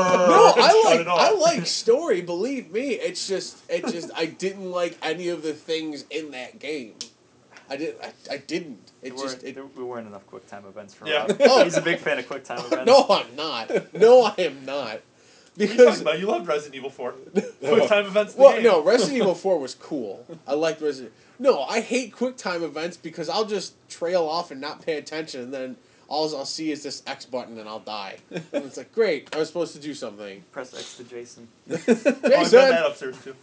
it off. I like story. Believe me, it's just I didn't like any of the things in that game. I didn't. We weren't enough QuickTime events for Yeah. Rob. Oh. He's a big fan of QuickTime events. No, I'm not. No, I am not. What are you talking Because about? You loved Resident Evil 4. QuickTime events. In the well, game. no, Resident Evil 4 was cool. I liked Resident. No, I hate QuickTime events because I'll just trail off and not pay attention, and then all I'll see is this X button and I'll die. And it's like, great, I was supposed to do something. Press X to Jason. Oh, I've got Jason! that upstairs too.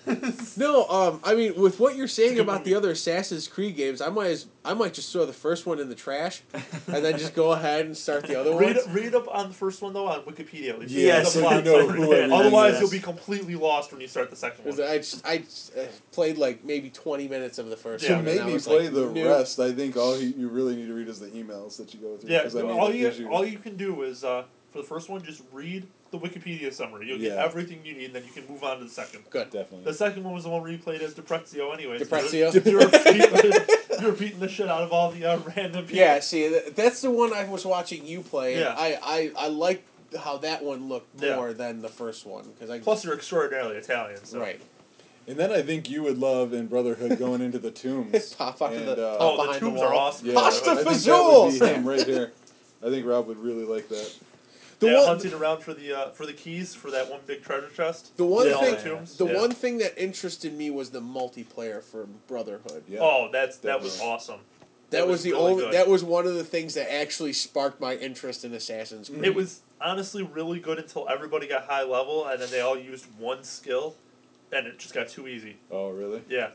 No, I mean, with what you're saying good about movie. the other Assassin's Creed games, I might just throw the first one in the trash, and then just go ahead and start the other ones. Read up on the first one though on Wikipedia. At least. Yeah, Read the so plot you know summary. who everything Otherwise, is. you'll be completely lost when you start the second one. Because I played like maybe 20 minutes of the first Yeah. one. To and make I me was play like, the nope. rest, I think all you really need to read is the emails that you go through. Yeah, 'cause, I mean, all it you gives you- all you can do is for the first one, just read the Wikipedia summary. You'll get Yeah. everything you need, and then you can move on to the second. Good. Definitely. The second one was the one where you played as DiPrezio anyway. DiPrezio? You're beating the shit out of all the random people. Yeah, see, that's the one I was watching you play. And Yeah. I liked how that one looked Yeah. more than the first one because I Plus, you're extraordinarily Italian. So. right. And then I think you would love in Brotherhood going into the tombs. Pop up to And, the uh, pop Oh, the behind tubes the are wall. awesome. Yeah, Pasta I think fazool! that would be him right here. I think Rob would really like that. The Yeah, one- hunting around for the keys for that one big treasure chest. The one in all thing, the tombs. the Yeah. one thing that interested me was the multiplayer for Brotherhood. Yeah. Oh, that was Definitely. awesome. That was the really only. good. That was one of the things that actually sparked my interest in Assassin's Creed. It was honestly really good until everybody got high level, and then they all used one skill, and it just got too easy. Oh, really? Yeah.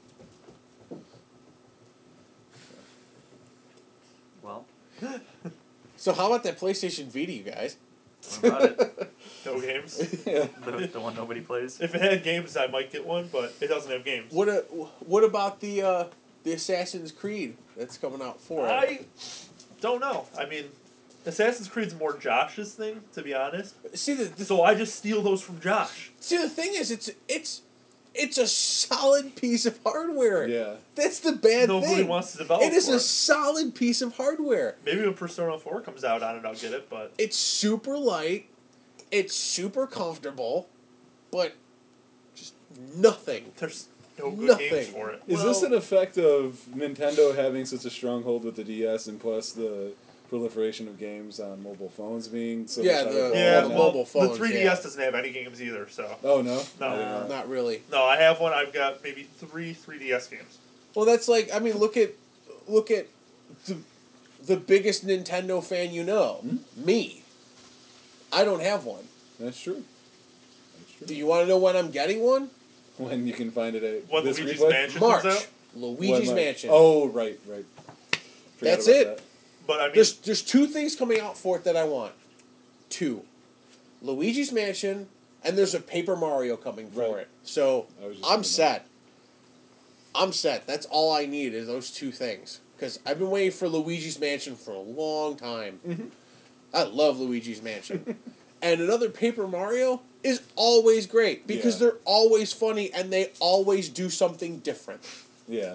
Well, So how about that PlayStation Vita, you guys? what about it? No games. The one nobody plays. If it had games, I might get one, but it doesn't have games. What about the Assassin's Creed that's coming out for it? I don't know. I mean, Assassin's Creed's more Josh's thing, to be honest. See the So I just steal those from Josh. thing is it's a solid piece of hardware. Yeah. That's the bad Nobody thing. wants to develop It is for a it. solid piece of hardware. Maybe when Persona 4 comes out, I don't know, I'll get it, but It's super light. It's super comfortable, but just nothing. there's no good Nothing. games for it. Is this an effect of Nintendo having such a stronghold with the DS and plus the proliferation of games on mobile phones being so Yeah, much the- higher Yeah, the quality now. mobile phones, The 3DS yeah. doesn't have any games either, so. Oh no, No. I didn't know that. Not really. No, I have one. I've got maybe 3 3DS games. Well, that's like, I mean, look at the biggest Nintendo fan you know, me. I don't have one. That's true. That's true. Do you want to know when I'm getting one? When you can find it at When this Luigi's replay? Mansion comes March. out. Luigi's When, Mansion. Oh, right. Forgot That's about it. that. But I mean, There's 2 things coming out for it that I want. 2. Luigi's Mansion, and there's a Paper Mario coming for Right. it. So I was just I'm thinking set. I'm set. That's all I need is those 2 things. Because I've been waiting for Luigi's Mansion for a long time. Mm-hmm. I love Luigi's Mansion. And another Paper Mario is always great because Yeah. they're always funny and they always do something different. Yeah.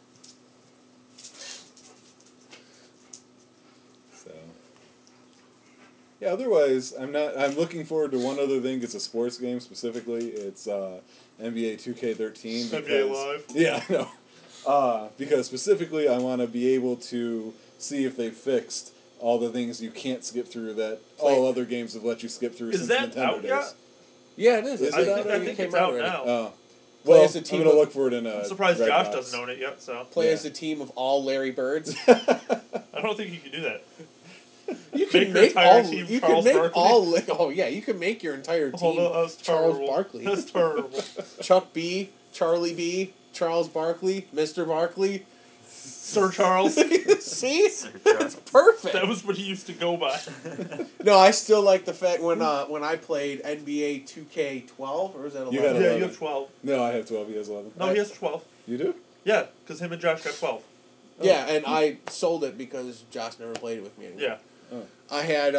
So. Yeah. Otherwise, I'm looking forward to one other thing. It's a sports game specifically. It's NBA 2K13. NBA Live. Yeah, I know. Because specifically, I want to be able to see if they fixed all the things you can't skip through that all other games have let you skip through Is since that Nintendo out days. yet? Yeah, it is. Is I it think, out I already? think it it's came out out already. now. Oh. Play Well, as a I'm team gonna of- look for it in a. I'm surprised Red Josh Box. doesn't own it yet, so. Play Yeah. as a team of all Larry Birds. I don't think you can do that. You Make can your make entire all. team You Charles can make Barkley? all. Oh yeah, you can make your entire team. That's Charles terrible. Barkley. That's terrible. Chuck B, Charlie B, Charles Barkley, Mr. Barkley. Sir Charles. See, it's Charles. perfect. That was what he used to go by. No, I still like the fact when I played NBA 2K12 or was that 11? You had Yeah, 11. you have 12. No, I have 12. He has 11. No, he has 12. You do? Yeah, because him and Josh got 12. Yeah, and I sold it because Josh never played it with me anymore. Yeah. I had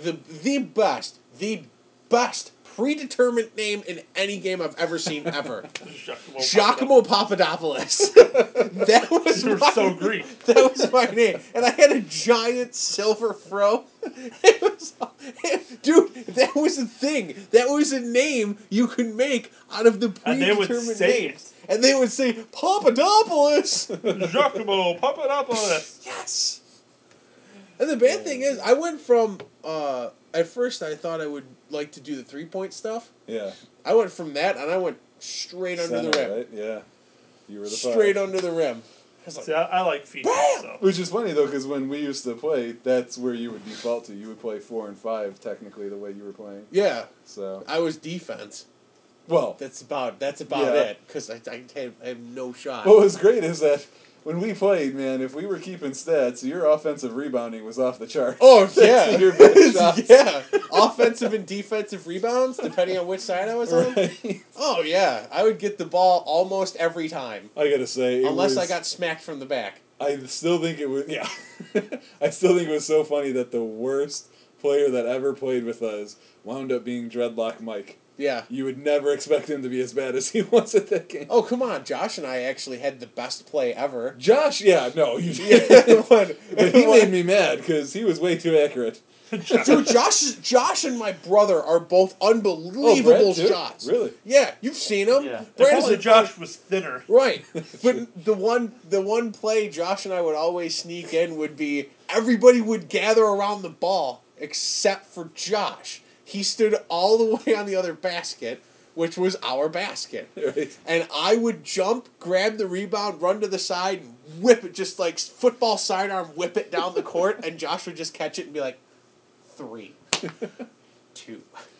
the best predetermined name in any game I've ever seen ever. Giacomo Papadopoulos. That was You're my, so Greek. That was my name, and I had a giant silver fro. It was, dude, that was a thing. That was a name you could make out of the And they would predetermined say names. And they would say Papadopoulos. Giacomo Papadopoulos. Yes. And the bad thing is, I went from at first I thought I would like to do the 3-point stuff. Yeah. I went from that and I went straight under the Center, rim. right? Yeah. You were the Straight five. under the rim. I was like, See, I like feet, Bam! so. Which is funny though, because when we used to play, that's where you would default to. You would play 4 and 5 technically the way you were playing. yeah, So I was defense. well, That's about Yeah. it because I have no shot. what was great is that when we played, man, if we were keeping stats, your offensive rebounding was off the chart. Oh That's yeah, your best shots. yeah. Offensive and defensive rebounds, depending on which side I was on. Right. Oh yeah, I would get the ball almost every time, I gotta say, unless I got smacked from the back. I still think it was yeah. I still think it was so funny that the worst player that ever played with us wound up being Dreadlock Mike. Yeah. You would never expect him to be as bad as he was at that game. Oh come on, Josh and I actually had the best play ever. Josh, yeah, no, you Yeah, when- but he when- made me mad because he was way too accurate. Dude, Josh and my brother are both unbelievable too? shots. Really? Yeah, you've seen them. Yeah. If Brad is only a- Josh was thinner. Right, but the one play Josh and I would always sneak in would be everybody would gather around the ball except for Josh. He stood all the way on the other basket, which was our basket. Right. And I would jump, grab the rebound, run to the side, and whip it, just like football sidearm, whip it down the court, and Josh would just catch it and be like, 3, 2.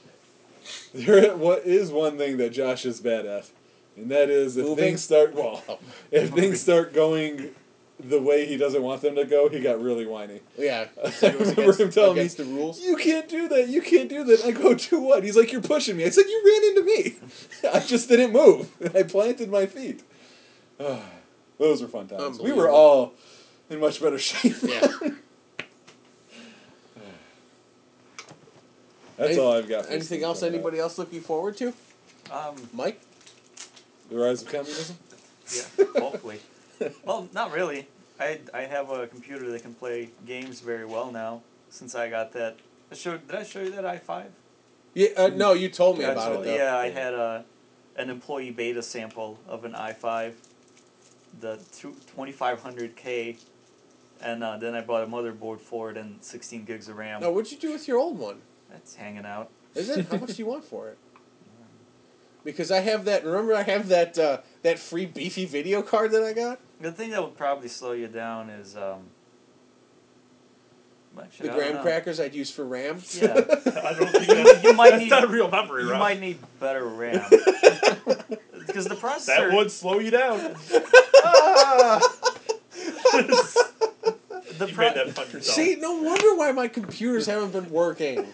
What is one thing that Josh is bad at, and that is if Moving? things start Oh. if things start going the way he doesn't want them to go, he got really whiny. Yeah, I remember him telling me, against the rules. "You can't do that. You can't do that." I go, "Do what?" He's like, "You're pushing me." I said, "You ran into me. I just didn't move. I planted my feet." Those were fun times. We were Unbelievable. all in much better shape. Yeah. That's all I've got. For Anything this else? thing. Anybody else looking forward to? Mike? The rise of communism. Yeah, hopefully. Well, not really. I have a computer that can play games very well now since I got that. Did I show you that i5? Yeah. No, you told me Yeah, about it though. yeah, I had an employee beta sample of an i5, the 2500K, And then I bought a motherboard for it and 16 gigs of RAM. Now, what'd you do with your old one? That's hanging out. Is it? How much do you want for it? Because I have that. Remember, I have that free beefy video card that I got. The thing that would probably slow you down is The graham crackers I'd use for RAM. Yeah, I don't think that's, you might that's need not a real memory, you Rob. might need better RAM because the processor. That would slow you down. The You pro- made that fun yourself. See, no wonder why my computers haven't been working.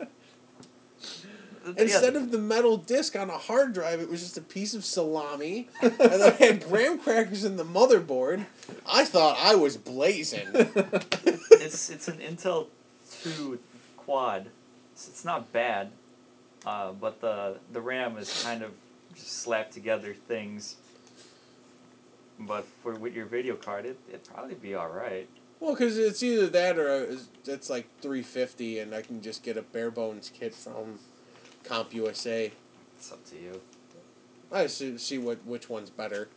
Instead of the metal disc on a hard drive, it was just a piece of salami, and I had graham crackers in the motherboard. I thought I was blazing. it's an Intel 2 quad. It's not bad, but the RAM is kind of just slapped together things. But with your video card, it'd probably be all right. Well, because it's either that or it's like $350, and I can just get a bare bones kit from CompUSA. It's up to you. I see which one's better.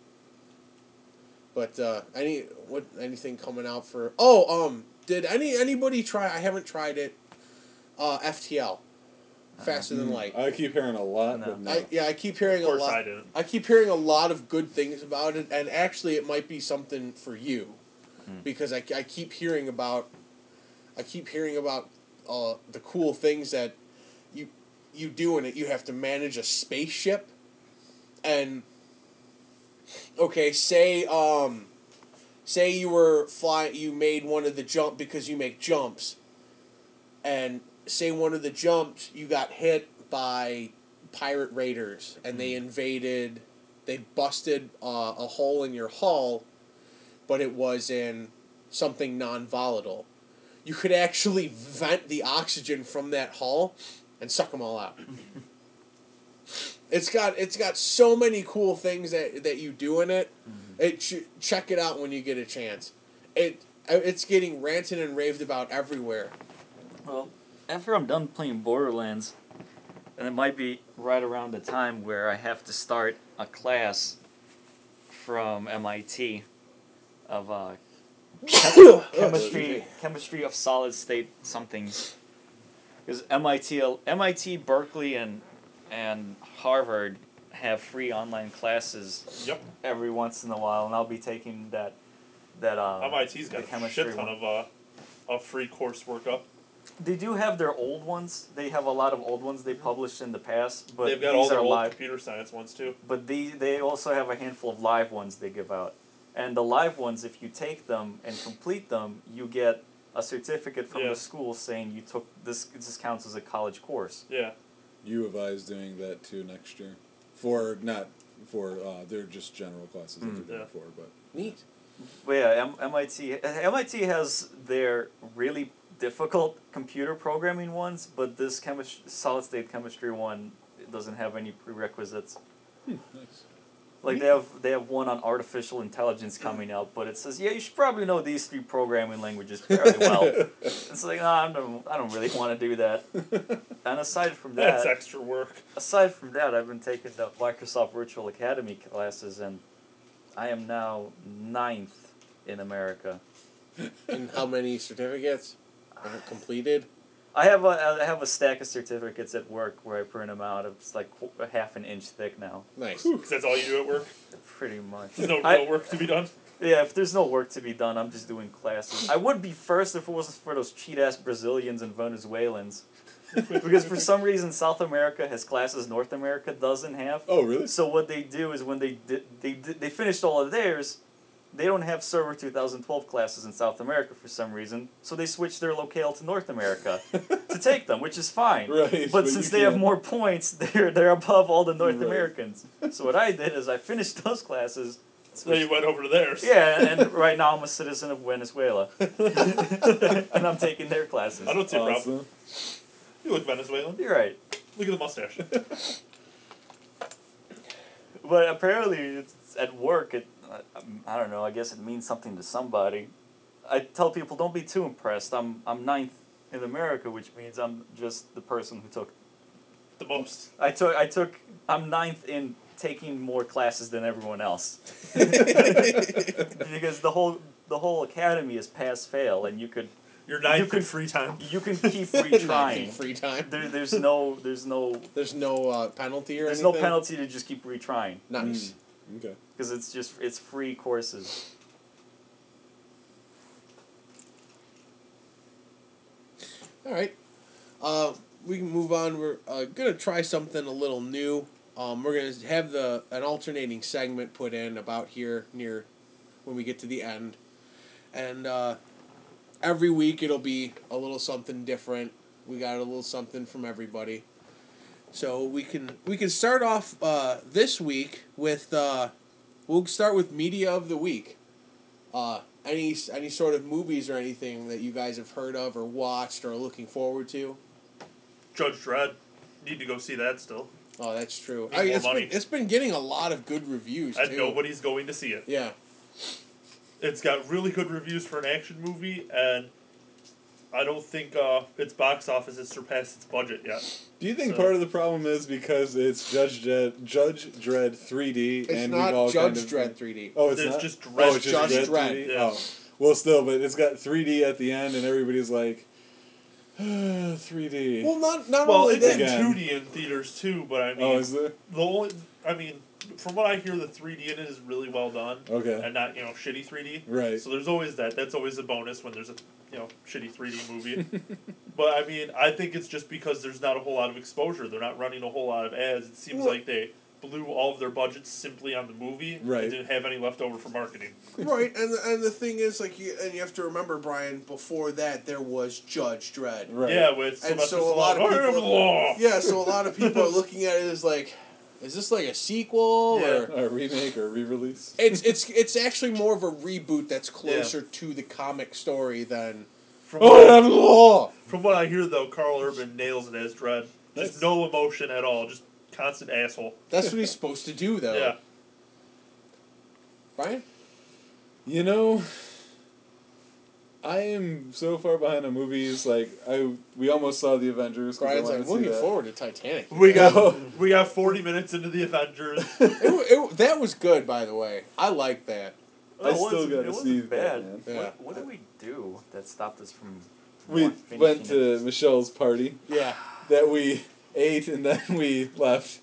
But anything coming out for did anybody try? I haven't tried it. FTL, Faster Than Light. I keep hearing a lot, No. but no. I keep hearing Of course a lot. I didn't. I keep hearing a lot of good things about it, and actually, it might be something for you, because I keep hearing about. The cool things that you do in it. You have to manage a spaceship, and okay, say you were flying. You made one of the jump because you make jumps, and say one of the jumps you got hit by pirate raiders and they busted a hole in your hull, but it was in something non-volatile. You could actually vent the oxygen from that hull and suck them all out. It's got so many cool things that you do in it. Check it out when you get a chance. It's getting ranted and raved about everywhere. Well, after I'm done playing Borderlands, and it might be right around the time where I have to start a class from MIT of chemistry of solid state somethings. Because MIT, Berkeley, and Harvard have free online classes. Yep. Every once in a while, and I'll be taking that. MIT's got the a shit ton of free coursework up. They do have their old ones. They have a lot of old ones they published in the past, but They've got these all their are old live. computer science ones too. But they also have a handful of live ones they give out. And the live ones, if you take them and complete them, you get a certificate from the school saying you took this. This counts as a college course. Yeah. U of I is doing that too next year. They're just general classes that they're doing for, but Neat. But yeah, MIT has their really difficult computer programming ones, but this solid state chemistry one doesn't have any prerequisites. nice. Like they have one on artificial intelligence coming out, but it says you should probably know these 3 programming languages fairly well. It's like I don't really want to do that. And aside from that, That's extra work. Aside from that, I've been taking the Microsoft Virtual Academy classes, and I am now 9th in America. And how many certificates completed? I have a stack of certificates at work where I print them out. It's like a half an inch thick now. Nice. Because that's all you do at work. Pretty much. There's no real work to be done. Yeah, if there's no work to be done, I'm just doing classes. I would be first if it wasn't for those cheat-ass Brazilians and Venezuelans. Because for some reason South America has classes North America doesn't have. Oh, really? So what they do is when they finished all of theirs, they don't have Server 2012 classes in South America for some reason, so they switch their locale to North America to take them, which is fine. Right, But but since you they have can't. more points, they're above all the North Right. Americans. So what I did is I finished those classes. So you went over to theirs. Yeah, and right now I'm a citizen of Venezuela. And I'm taking their classes. I don't see a problem. Awesome. You look Venezuelan. You're right. Look at the mustache. But apparently it's at work, I don't know, I guess it means something to somebody. I tell people, don't be too impressed. I'm 9th in America, which means I'm just the person who took... The most. I'm 9th in taking more classes than everyone else. Because the the whole academy is pass fail, and you could Your ninth in free time. you can keep Nothing retrying. free time. There's no There's no penalty or there's anything. no penalty to just keep retrying Nice. Okay. because it's free courses. All right. We can move on. We're gonna try something a little new. We're gonna have an alternating segment put in about here near when we get to the end, and every week it'll be a little something different. We got a little something from everybody. So we can start off this week with we'll start with media of the week. Any sort of movies or anything that you guys have heard of or watched or are looking forward to? Judge Dredd. Need to go see that still. Oh, that's true. Need more money. It's been getting a lot of good reviews And too. nobody's going to see it. Yeah. It's got really good reviews for an action movie, and I don't think its box office has surpassed its budget yet. Do you think So- part of the problem is because it's Judge Dredd 3D It's and not we've all Judge kind of Dredd 3D. Oh, it's It's not. just Dredd. Oh, it's just Judge Dredd. Dredd, 3D? yeah. Oh, well, still, but it's got 3D at the end, and everybody's like, 3D. Well, not Well, only it's that. in Again. 2D in theaters too, but I mean, Oh, is there? from what I hear, the 3D in it is really well done. Okay. And not, shitty 3D. Right. So there's always that. That's always a bonus when there's a, shitty 3D movie. But I mean, I think it's just because there's not a whole lot of exposure. They're not running a whole lot of ads. It seems like they blew all of their budgets simply on the movie. Right. And didn't have any left over for marketing. Right, and the thing is, you have to remember, Brian, before that there was Judge Dredd. Right. Yeah, with And Sylvester so a lot of Stallone. I am the people, law. yeah, so a lot of people are looking at it as like, is this like a sequel Yeah. or? A remake or re-release? It's actually more of a reboot that's closer to the comic story than. From, Oh, I have the law! from what I hear, though, Carl Urban nails it as Dredd. Just Nice. no emotion at all. Just constant asshole. That's what he's supposed to do, though. Yeah. Brian? You know, I am so far behind on movies. We almost saw the Avengers. 'cause I Brian's wanted like, to see looking that. forward to Titanic. We got 40 minutes into the Avengers. That was good, by the way. I like that. I still gotta it see wasn't bad. Batman. Yeah. What did we do that stopped us from? We finishing went it? to Michelle's party Yeah. that we ate and then we left.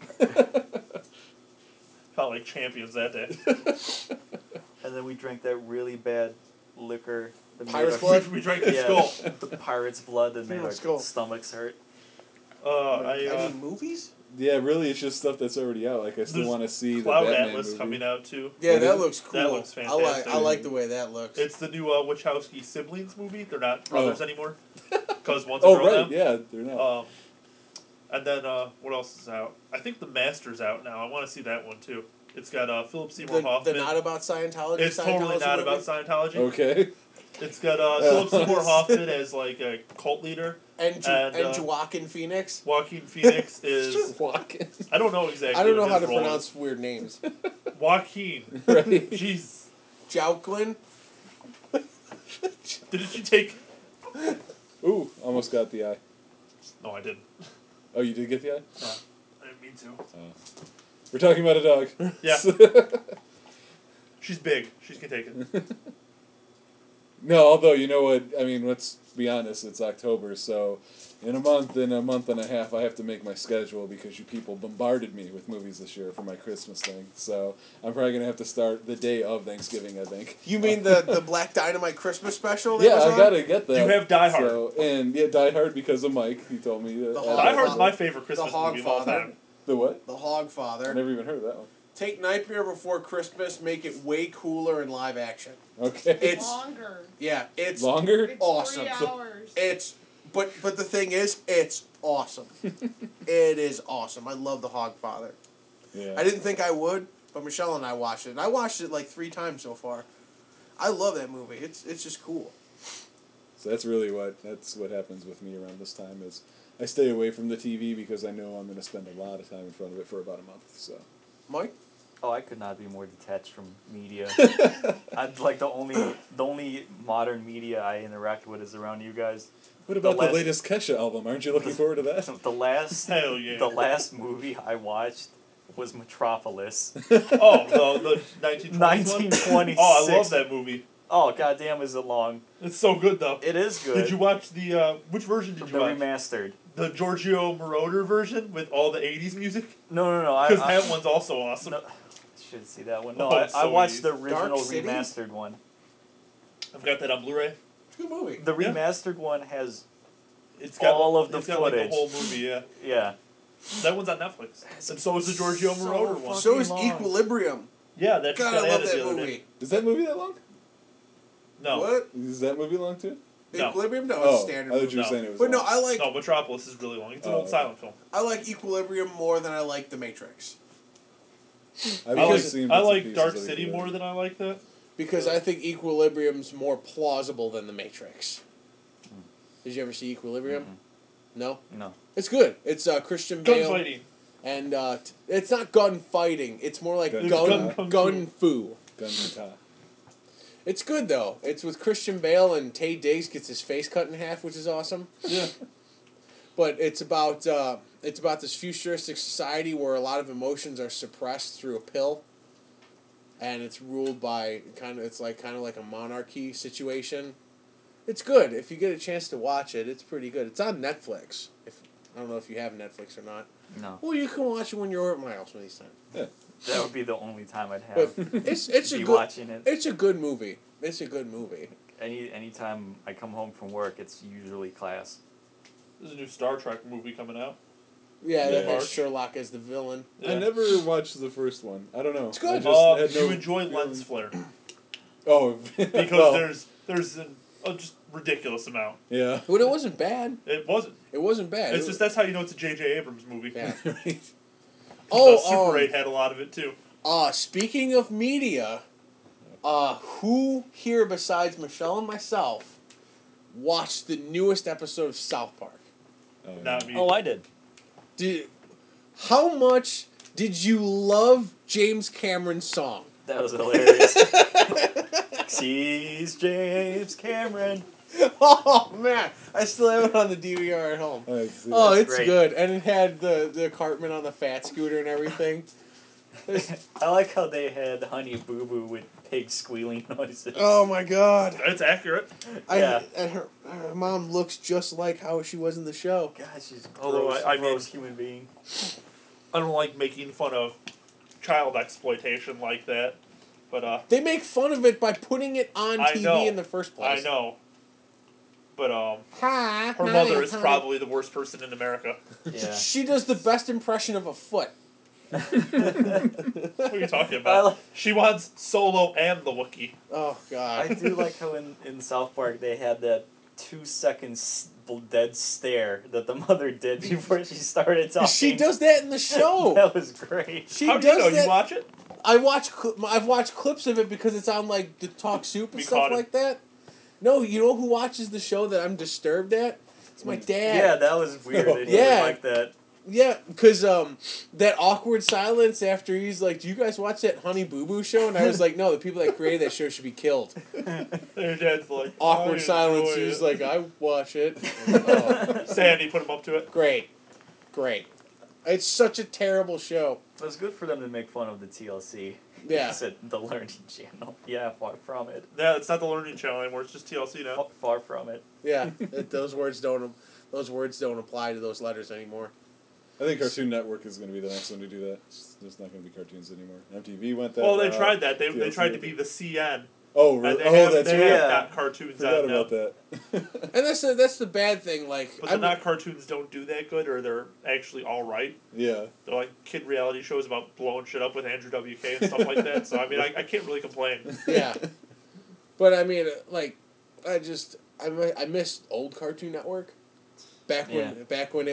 Felt like champions that day. And then we drank that really bad liquor. That made Pirate's our- blood? We drank the Yeah, skull. the pirate's blood that made Funeral our skull. stomachs hurt. Any movies? Yeah, really, it's just stuff that's already out. Like, I still There's want to see Cloud the Batman Atlas movie. coming out too. Yeah, What that is it? looks cool. That looks I fantastic. like the way that looks. It's the new Wachowski siblings movie. They're not brothers Oh. anymore. Because one's a Oh, girl right, now. yeah, they're not. And then what else is out? I think The Master's out now. I want to see that one too. It's got Philip Seymour the Hoffman. not about Scientology. It's totally Scientology not movie? about Scientology. Okay. It's got Philip Seymour Hoffman as like a cult leader. And and, Joaquin Phoenix. Joaquin Phoenix is Walking. I don't know exactly. I don't know what how his to role pronounce weird names. is. Joaquin. Right. Jeez. Joaquin. Didn't you take? Ooh, almost got the eye. No, I didn't. Oh, you did get the eye? No, I didn't mean to. We're talking about a dog. Yeah. She's big. She can take it. No, although, you know what, I mean, let's be honest, it's October, so in a month and a half, I have to make my schedule because you people bombarded me with movies this year for my Christmas thing. So I'm probably going to have to start the day of Thanksgiving, I think. You mean the Black Dynamite Christmas special? That Yeah, was I on? got to get that. You have Die Hard. So, and yeah, Die Hard because of Mike. He told me. The Die Hog Hard's Father. my favorite Christmas Hog movie of all Father. time. The what? The Hog I Father. never even heard of that one. Take Nightmare Before Christmas, make it way cooler in live action. Okay. It's Longer. yeah, it's Longer? It's awesome. 3 hours. It's but the thing is, it's awesome. It is awesome. I love The Hog Father. Yeah. I didn't think I would, but Michelle and I watched it, and I watched it like 3 times so far. I love that movie. It's just cool. So that's what happens with me around this time is I stay away from the TV because I know I'm going to spend a lot of time in front of it for about a month. So. Mike? Oh, I could not be more detached from media. I'd like the only modern media I interact with is around you guys. What about the last- latest Kesha album? Aren't you looking forward to that? The last Hell yeah. the last movie I watched was Metropolis. Oh, the 1920s one? 1926. Oh, I love that movie. Oh goddamn, is it long? It's so good though. It is good. Did you watch the which version did you the watch? remastered? The Giorgio Moroder version with all the '80s music. No. Because that one's also awesome. No, should see that one. No, Oh, I it's so watched easy. the original Dark City? remastered one. I've got that on Blu-ray. It's a good movie. The Yeah. remastered one has It's got all of the it's got, like, footage. the whole movie. Yeah, yeah. that one's on Netflix. And so is the Giorgio So Moroder one. fucking So is long. Equilibrium. Yeah, that just God, got I love added that the other day. movie. Is that movie that long? No, What? Is that movie long too? No. Equilibrium? No, Oh, it's standard I thought movie. you were No. saying it was But no, long. I like no, Metropolis is really long. It's an Oh, old okay. silent film. I like Equilibrium more than I like The Matrix. I've I only like, seen I bits and like pieces Dark of City it. more than I like that. Because I think Equilibrium's more plausible than The Matrix. Did you ever see Equilibrium? No? No. It's good. It's Christian Bale. Gunfighting. And it's not gunfighting. It's more like Gun- gun- gun fu. Gun kata. It's good, though. It's with Christian Bale, and Tay Diggs gets his face cut in half, which is awesome. Yeah. But it's about this futuristic society where a lot of emotions are suppressed through a pill, and it's ruled by kind of like a monarchy situation. It's good. If you get a chance to watch it, it's pretty good. It's on Netflix. I don't know if you have Netflix or not. No. Well, you can watch it when you're at my house one of these times. That would be the only time I'd But have it's a be good watching it. it's a good movie. It's a good movie. Anytime I come home from work, it's usually class. There's a new Star Trek movie coming out. Yeah, that Yeah. has Sherlock as the villain. Yeah. I never watched the first one. I don't know. It's good. I just had no you enjoy feeling- lens flare Oh, because well, there's a just ridiculous amount. yeah. But it wasn't bad. It wasn't. It wasn't bad. It's just that's how you know it's a J.J. Abrams movie. Yeah. Oh, Super 8 had a lot of it too. Speaking of media, who here besides Michelle and myself watched the newest episode of South Park? Oh, Not me. Oh, I did. How much did you love James Cameron's song? That was hilarious. She's James Cameron. Oh man, I still have it on the DVR at home. I see Oh, that. it's great. good, and it had the Cartman on the fat scooter and everything. I like how they had Honey Boo Boo with pig squealing noises. Oh my god! It's accurate. Yeah. And her mom looks just like how she was in the show. God, she's a Although gross, I mean- gross human being. I don't like making fun of child exploitation like that, but They make fun of it by putting it on I TV know. in the first place. I know. But Hi, her mother is probably the worst person in America. Yeah. She does the best impression of a foot. What are you talking I about? like- She wants Solo and the Wookiee. Oh God. I do like how in South Park they had that 2 second dead stare that the mother did before she started talking. She does that in the show. That was great. She How does do you know? that. You watch it? I've watched clips of it because it's on like the Talk Soup and We stuff caught it. like that. No, you know who watches the show that I'm disturbed at? It's my dad. Yeah, that was weird. That he Yeah. would like that. Yeah, because that awkward silence after he's like, "Do you guys watch that Honey Boo Boo show?" And I was like, "No, the people that created that show should be killed." Your dad's like Awkward "I silence. enjoy He's it." like, "I watch it." Oh, Sandy put him up to it. great. It's such a terrible show. It was good for them to make fun of the TLC. Yeah. It's the Learning Channel. Yeah, far from it. Yeah, it's not the Learning Channel anymore. It's just TLC now. Far from it. Yeah, those words don't apply to those letters anymore. I think Cartoon Network is going to be the next one to do that. There's not going to be cartoons anymore. MTV went that Well, they route. tried that. They TLC tried to went be that- the CN. Oh, And really? they have, That's they right. have Yeah. not cartoons Forgot on about them. that. And that's the bad thing. Like, But the not cartoons don't do that good, or they're actually all right. Yeah. They're like kid reality shows about blowing shit up with Andrew WK and stuff like that. So I mean, I can't really complain. yeah, but I mean, like, I missed old Cartoon Network. Back when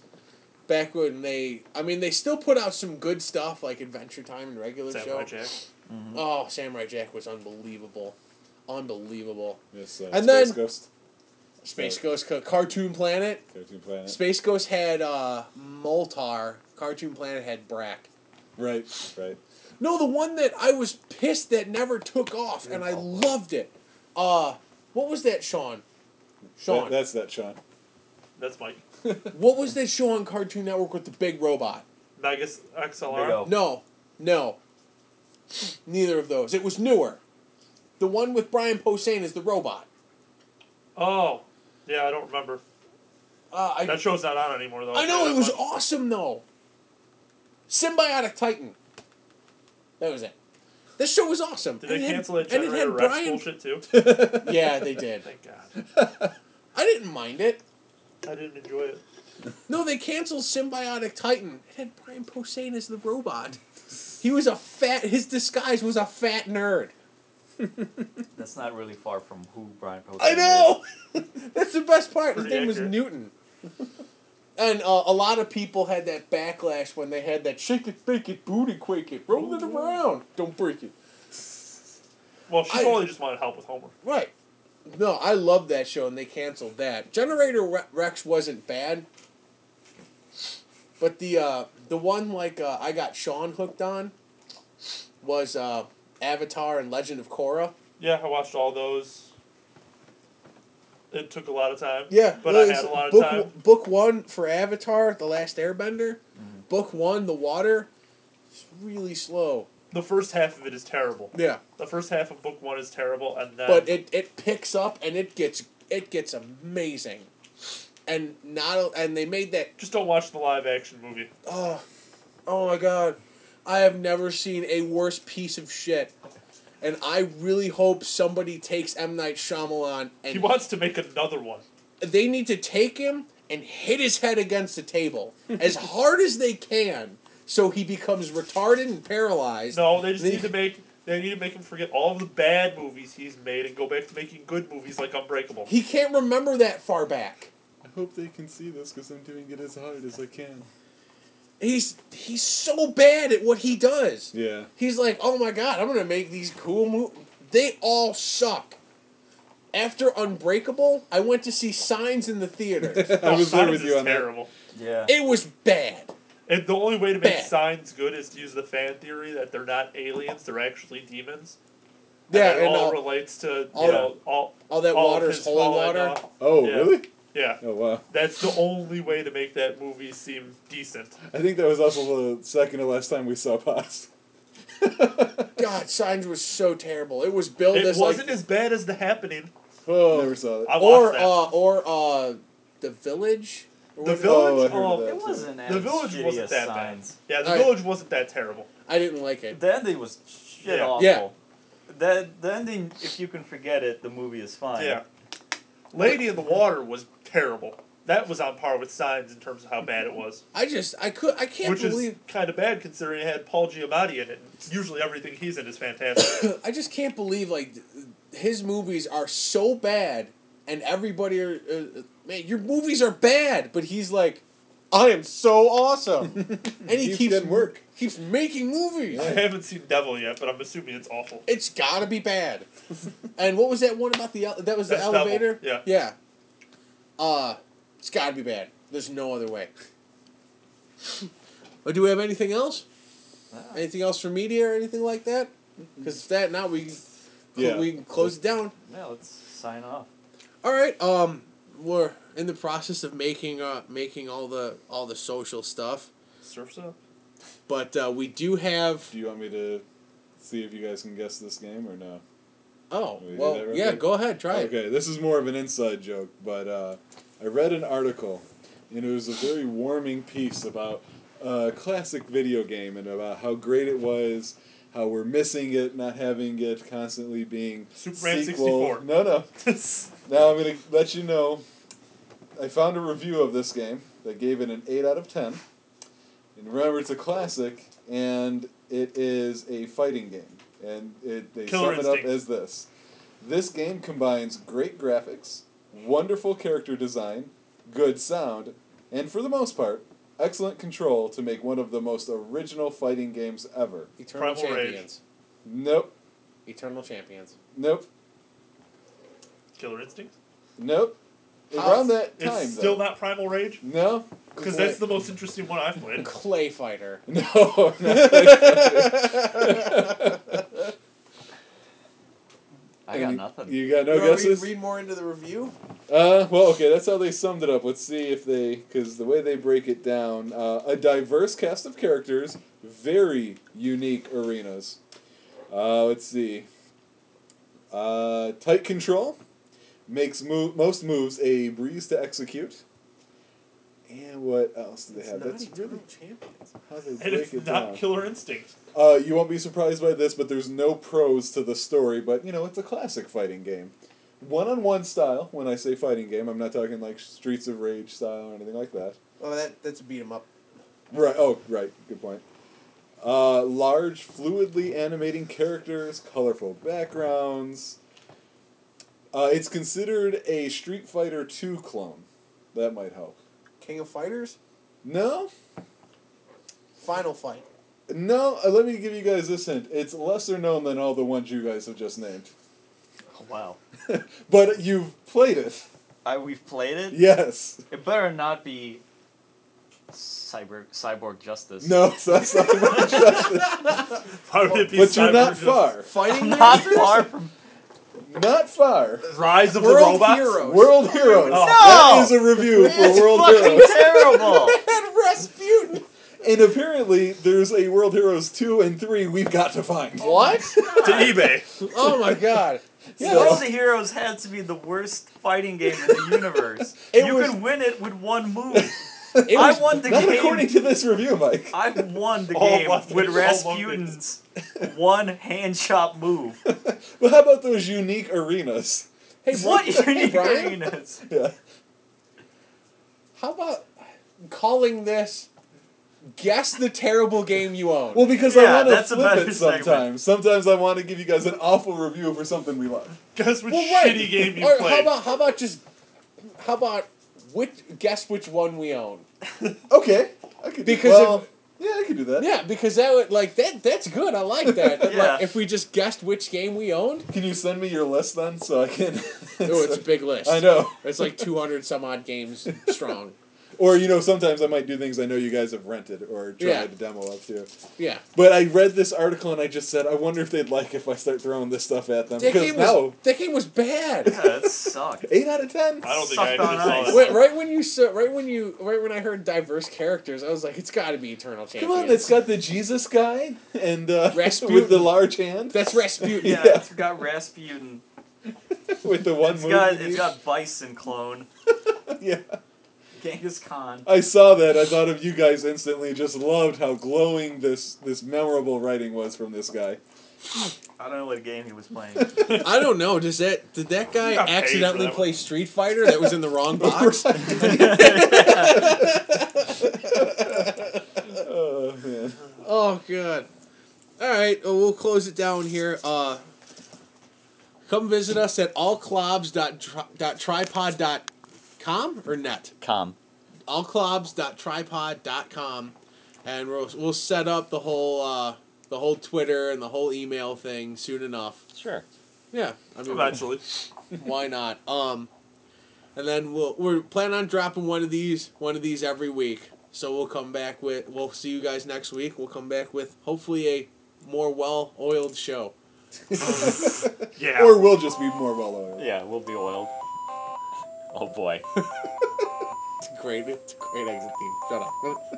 they still put out some good stuff like Adventure Time and regular Samurai show. Jack. Oh, Samurai Jack was unbelievable. Yes, And Space then- Ghost. Space Ghost, Cartoon Planet. Cartoon Planet. Space Ghost had Moltar. Cartoon Planet had Brack. Right. No, the one that I was pissed that never took off, and I loved it. What was that, Sean? Sean. That's that, Sean. That's Mike. What was that show on Cartoon Network with the big robot? Megas XLR. Big O. No. Neither of those. It was newer. The one with Brian Posehn as the robot. Oh, yeah, I don't remember. That show's not on anymore, though. I know, it was awesome, though. Symbiotic Titan. That was it. This show was awesome. Did they cancel that and it Generator had Rex Brian... bullshit, too? Yeah, they did. Thank God. I didn't mind it. I didn't enjoy it. No, they canceled Symbiotic Titan. It had Brian Posehn as the robot. He was a fat... His disguise was a fat nerd. That's not really far from who Brian Posehn I know! That's the best part. His Pretty name was accurate. Newton. And a lot of people had that backlash when they had that shake it, bake it, booty quake it, roll it around, don't break it. Well, she probably just wanted help with Homer. Right. No, I loved that show, and they canceled that. Generator Rex wasn't bad, but the one I got Sean hooked on was Avatar and Legend of Korra. Yeah, I watched all those. It took a lot of time. Yeah, But I had a lot of time. Book 1 for Avatar, The Last Airbender. Book 1, The Water. It's really slow. The first half of it is terrible. Yeah. The first half of book 1 is terrible, and then... But it picks up and it gets amazing. And they made that... Just don't watch the live-action movie. Oh my God. I have never seen a worse piece of shit. And I really hope somebody takes M. Night Shyamalan and... He wants to make another one. They need to take him and hit his head against the table as hard as they can so he becomes retarded and paralyzed. No, they just need to make him forget all of the bad movies he's made and go back to making good movies like Unbreakable. He can't remember that far back. I hope they can see this because I'm doing it as hard as I can. He's so bad at what he does. Yeah. He's like, oh my God, I'm going to make these cool movies. They all suck. After Unbreakable, I went to see Signs in the theater. I was there with Signs you is on terrible. Yeah. It was bad. And the only way to make Bad. Signs good is to use the fan theory that they're not aliens, they're actually demons. Yeah, and it all relates to all that all water's his holy fallen water. off. Oh, Yeah. really? Yeah. Oh, wow. That's the only way to make that movie seem decent. I think that was also the second to last time we saw Paz. God, Signs was so terrible. It was billed It as wasn't like... as bad as The Happening. Oh, never saw it. I watched that. Or The Village. Or The whatever. Village. I heard of that. It wasn't as The Village shitty wasn't as that Signs. bad. Yeah, The Alright. Village wasn't that terrible. I didn't like it. The ending was shit Yeah. awful. Yeah. The ending, if you can forget it, the movie is fine. Yeah. Lady in the Water was terrible. That was on par with Signs in terms of how bad it was. I can't Which believe... is kind of bad considering it had Paul Giamatti in it. Usually everything he's in is fantastic. I just can't believe, like, his movies are so bad, and everybody are... man, your movies are bad, but he's like, I am so awesome. And he Keeps keeps getting work. keeps making movies. I haven't seen Devil yet, but I'm assuming it's awful. It's gotta be bad. And what was that one about the... that was the That's Devil, elevator? yeah. Yeah. It's gotta be bad. There's no other way. Or do we have anything else? Anything else for media or anything like that? Because if that, now we can close it down. Yeah, let's sign off. All right. We're in the process of making all the social stuff, Surf's Up? but we do have. Do you want me to see if you guys can guess this game or no? Oh, Can we do well, that real yeah. quick? Go ahead, try it. Okay, this is more of an inside joke, but I read an article, and it was a very warming piece about a classic video game and about how great it was, how we're missing it, not having it constantly being Superman sequel. 64. No. Now I'm going to let you know, I found a review of this game that gave it an 8 out of 10. And remember, it's a classic, and it is a fighting game. And they Killer sum it up Instinct. as this. This game combines great graphics, wonderful character design, good sound, and for the most part, excellent control to make one of the most original fighting games ever. Eternal Primal Rage. Champions. Nope. Eternal Champions. Nope. Killer Instinct? Nope. How? Around that time, It's still though. not Primal Rage? No. Because that's the most interesting one I've played. Clay Fighter. No. Not I got nothing. You got no You wanna guesses? read more into the review? Well, okay, that's how they summed it up. Let's see if because the way they break it down, a diverse cast of characters, very unique arenas. Let's see. Tight control. Makes most moves a breeze to execute. And what else do they have? That's really champions. how they And break it's it not down. Killer Instinct. You won't be surprised by this, but there's no pros to the story. But it's a classic fighting game. One-on-one style. When I say fighting game, I'm not talking like Streets of Rage style or anything like that. Oh, that's a beat 'em up. Right. Oh, right. Good point. Large, fluidly animating characters, colorful backgrounds. It's considered a Street Fighter 2 clone. That might help. King of Fighters? No? Final Fight. No, let me give you guys this hint. It's lesser known than all the ones you guys have just named. Oh, wow. But you've played it. We've played it? Yes. It better not be Cyborg Justice. No, that's not much justice. Why would it be But you're Cyber not Justice? far. Fighting Not Masters? far from... Not far. Rise of the World Robots? Heroes. World Heroes. Oh. That is a review for It's World fucking Heroes. terrible! And Rasputin. And apparently, there's a World Heroes 2 and 3 we've got to find. What? To eBay. Oh my god. Yeah. World of Heroes had to be the worst fighting game in the universe. It You was- can win it with one move. It I was won the Not game. according to this review, Mike. I won the All game weapons, with all Rasputin's one hand chop move. But how about those unique arenas? Hey, What hey, Brian? arenas? Yeah. How about calling this guess the terrible game you own? Well, because Yeah, I want to that's a flip better it sometimes. segment. Sometimes I want to give you guys an awful review for something we love. Guess which Well, right. shitty game you Or played. how about guess which one we own? Okay. I could Because yeah, I could do that. Yeah, because that would that's good. I like that. Yeah. Like, if we just guessed which game we owned, Can you send me your list then so I can... oh, it's a big list. I know. It's like 200 some odd games strong. Or, sometimes I might do things I know you guys have rented or tried Yeah. to demo of too. Yeah, But I read this article and I just said, I wonder if they'd like if I start throwing this stuff at them. that Because game now, that game was bad. Yeah, that sucked. 8 out of 10. I don't think Sucked I on actually saw ice. that. Wait, one. right when I heard diverse characters, I was like, it's got to be Eternal Come Champions. on, it's got the Jesus guy and Rasputin. with the large hand. That's Rasputin. Yeah, Yeah. it's got Rasputin. With the one It's move. got you it's need. got Bison clone. Yeah. Genghis Khan. I saw that. I thought of you guys instantly. Just loved how glowing this memorable writing was from this guy. I don't know what game he was playing. I don't know. Did that guy You got paid for accidentally that play one. Street Fighter that was in the wrong box? Oh man. Oh god. All right, we'll close it down here. Come visit us at allclobs.tripod.com or net. Com. allclobs.tripod.com, and we'll set up the whole Twitter and the whole email thing soon enough. Sure. Yeah, I mean, Eventually. why not? And then we're planning on dropping one of these every week. So we'll see you guys next week. We'll come back with hopefully a more well-oiled show. Yeah. Or we'll just be more well oiled. Yeah, we'll be oiled. Oh boy. It's a great exit theme. Shut up.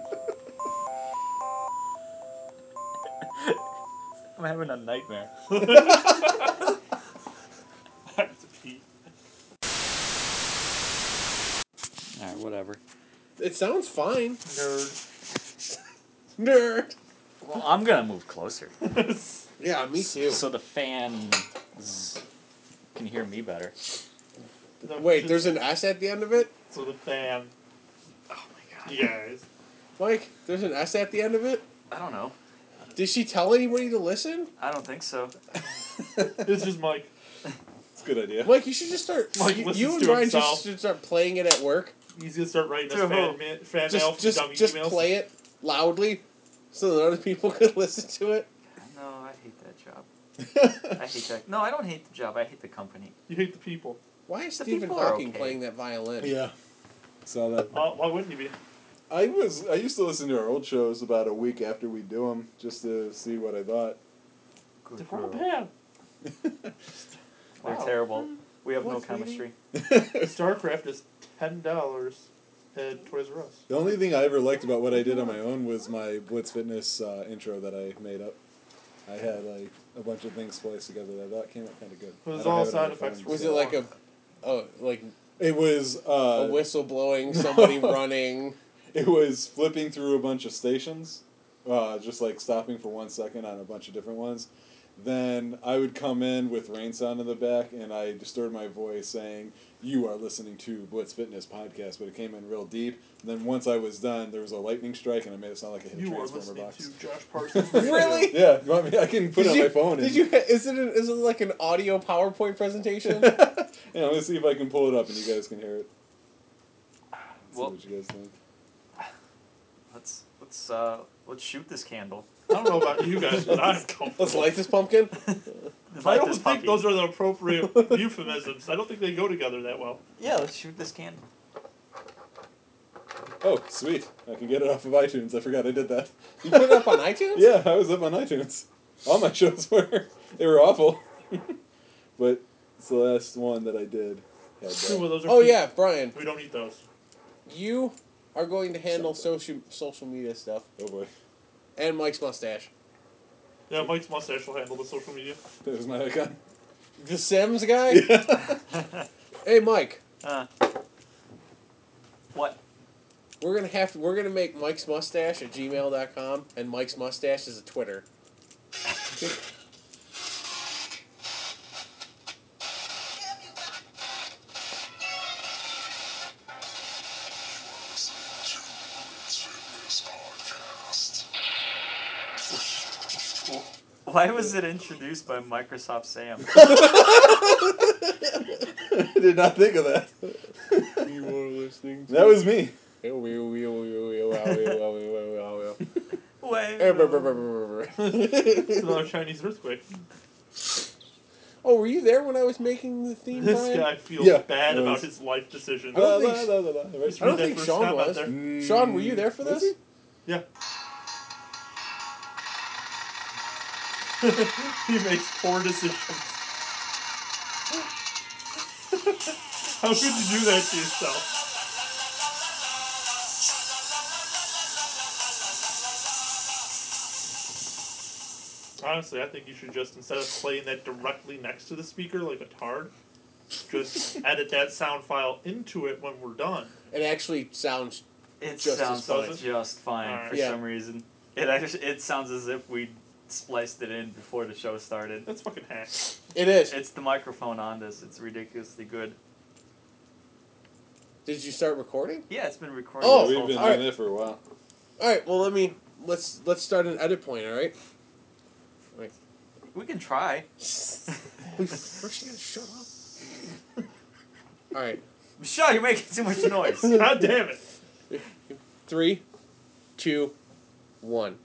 I'm having a nightmare. I have to pee. Alright, whatever. It sounds fine. Nerd. Nerd. Well, I'm gonna move closer. Yeah, me too. So the fans can hear me better. Wait, there's an S at the end of it? So the fan. Oh my god. You guys. Mike, there's an S at the end of it? I don't know. Did she tell anybody to listen? I don't think so. It's just Mike. It's a good idea. Mike, you should just start. Mike you listens and to Brian himself. just should start playing it at work. He's gonna start writing us To who? fan mail from dummy Just emails. play it loudly, so that other people could listen to it. No, I hate that job. I hate that. No, I don't hate the job. I hate the company. You hate the people. Why is The Stephen people are Hawking okay. playing that violin? Yeah. Saw that. Why wouldn't you be? I used to listen to our old shows about a week after we do them just to see what I thought. It's a wrong band. They're Wow. terrible. We have no What, chemistry. StarCraft is $10 at Toys R Us. The only thing I ever liked about what I did on my own was my Blitz Fitness intro that I made up. I had like a bunch of things spliced together that I thought came out kind of good. It was I don't all have it on sound my phone, effects. Was so- it like a, like It was a whistle blowing, somebody running? It was flipping through a bunch of stations, just like stopping for 1 second on a bunch of different ones. Then I would come in with rain sound in the back, and I distorted my voice saying, "You are listening to Blitz Fitness Podcast," but it came in real deep. And then once I was done, there was a lightning strike, and I made it sound like I hit a You are Transformer listening box. to Josh Parsons. Really? Yeah, you want me? I can put it on my phone. Did you? Is it like an audio PowerPoint presentation? Yeah, I'm gonna see if I can pull it up, and you guys can hear it. Well, See what you guys think. let's shoot this candle. I don't know about you guys, but I'm comfortable. Let's light this pumpkin. I don't think those are the appropriate euphemisms. I don't think they go together that well. Yeah, let's shoot this candle. Oh, sweet! I can get it off of iTunes. I forgot I did that. You put it up on iTunes? Yeah, I was up on iTunes. All my shows were. They were awful. But it's the last one that I did. Had Two that. of those are Oh feet. yeah, Brian. We don't eat those. You are going to handle social media stuff, Oh boy. and Mike's mustache. Yeah, Mike's mustache will handle the social media. That was my icon. The Sims guy. Hey Mike, What? we're gonna make Mike's mustache at gmail.com, and Mike's mustache is a Twitter. Why was it introduced by Microsoft Sam? I did not think of that. You are listening. That was me. Wait. It's another Chinese earthquake. Oh, were you there when I was making the theme, This Brian? guy feels Yeah, bad it about was. his life decisions. I don't think- La, la, la, la. I don't Read that think first Sean comment was. there. Sean, were you there for Was this? he? Yeah. He makes poor decisions. How could you do that to yourself? Honestly, I think you should just, instead of playing that directly next to the speaker like a tard, just edit that sound file into it when we're done. It actually sounds. It Just as sounds fine. just fine Alright. for Yeah. some reason. It sounds as if we spliced it in before the show started. That's fucking hack. It is. It's the microphone on this. It's ridiculously good. Did you start recording? Yeah, it's been recording Oh, this We've whole been time. alright. on it for a while. All right. Well, let's start an edit point. All right. We can try. First, you gotta shut up. All right. Michelle, you're making too much noise. God damn it. 3, 2, 1.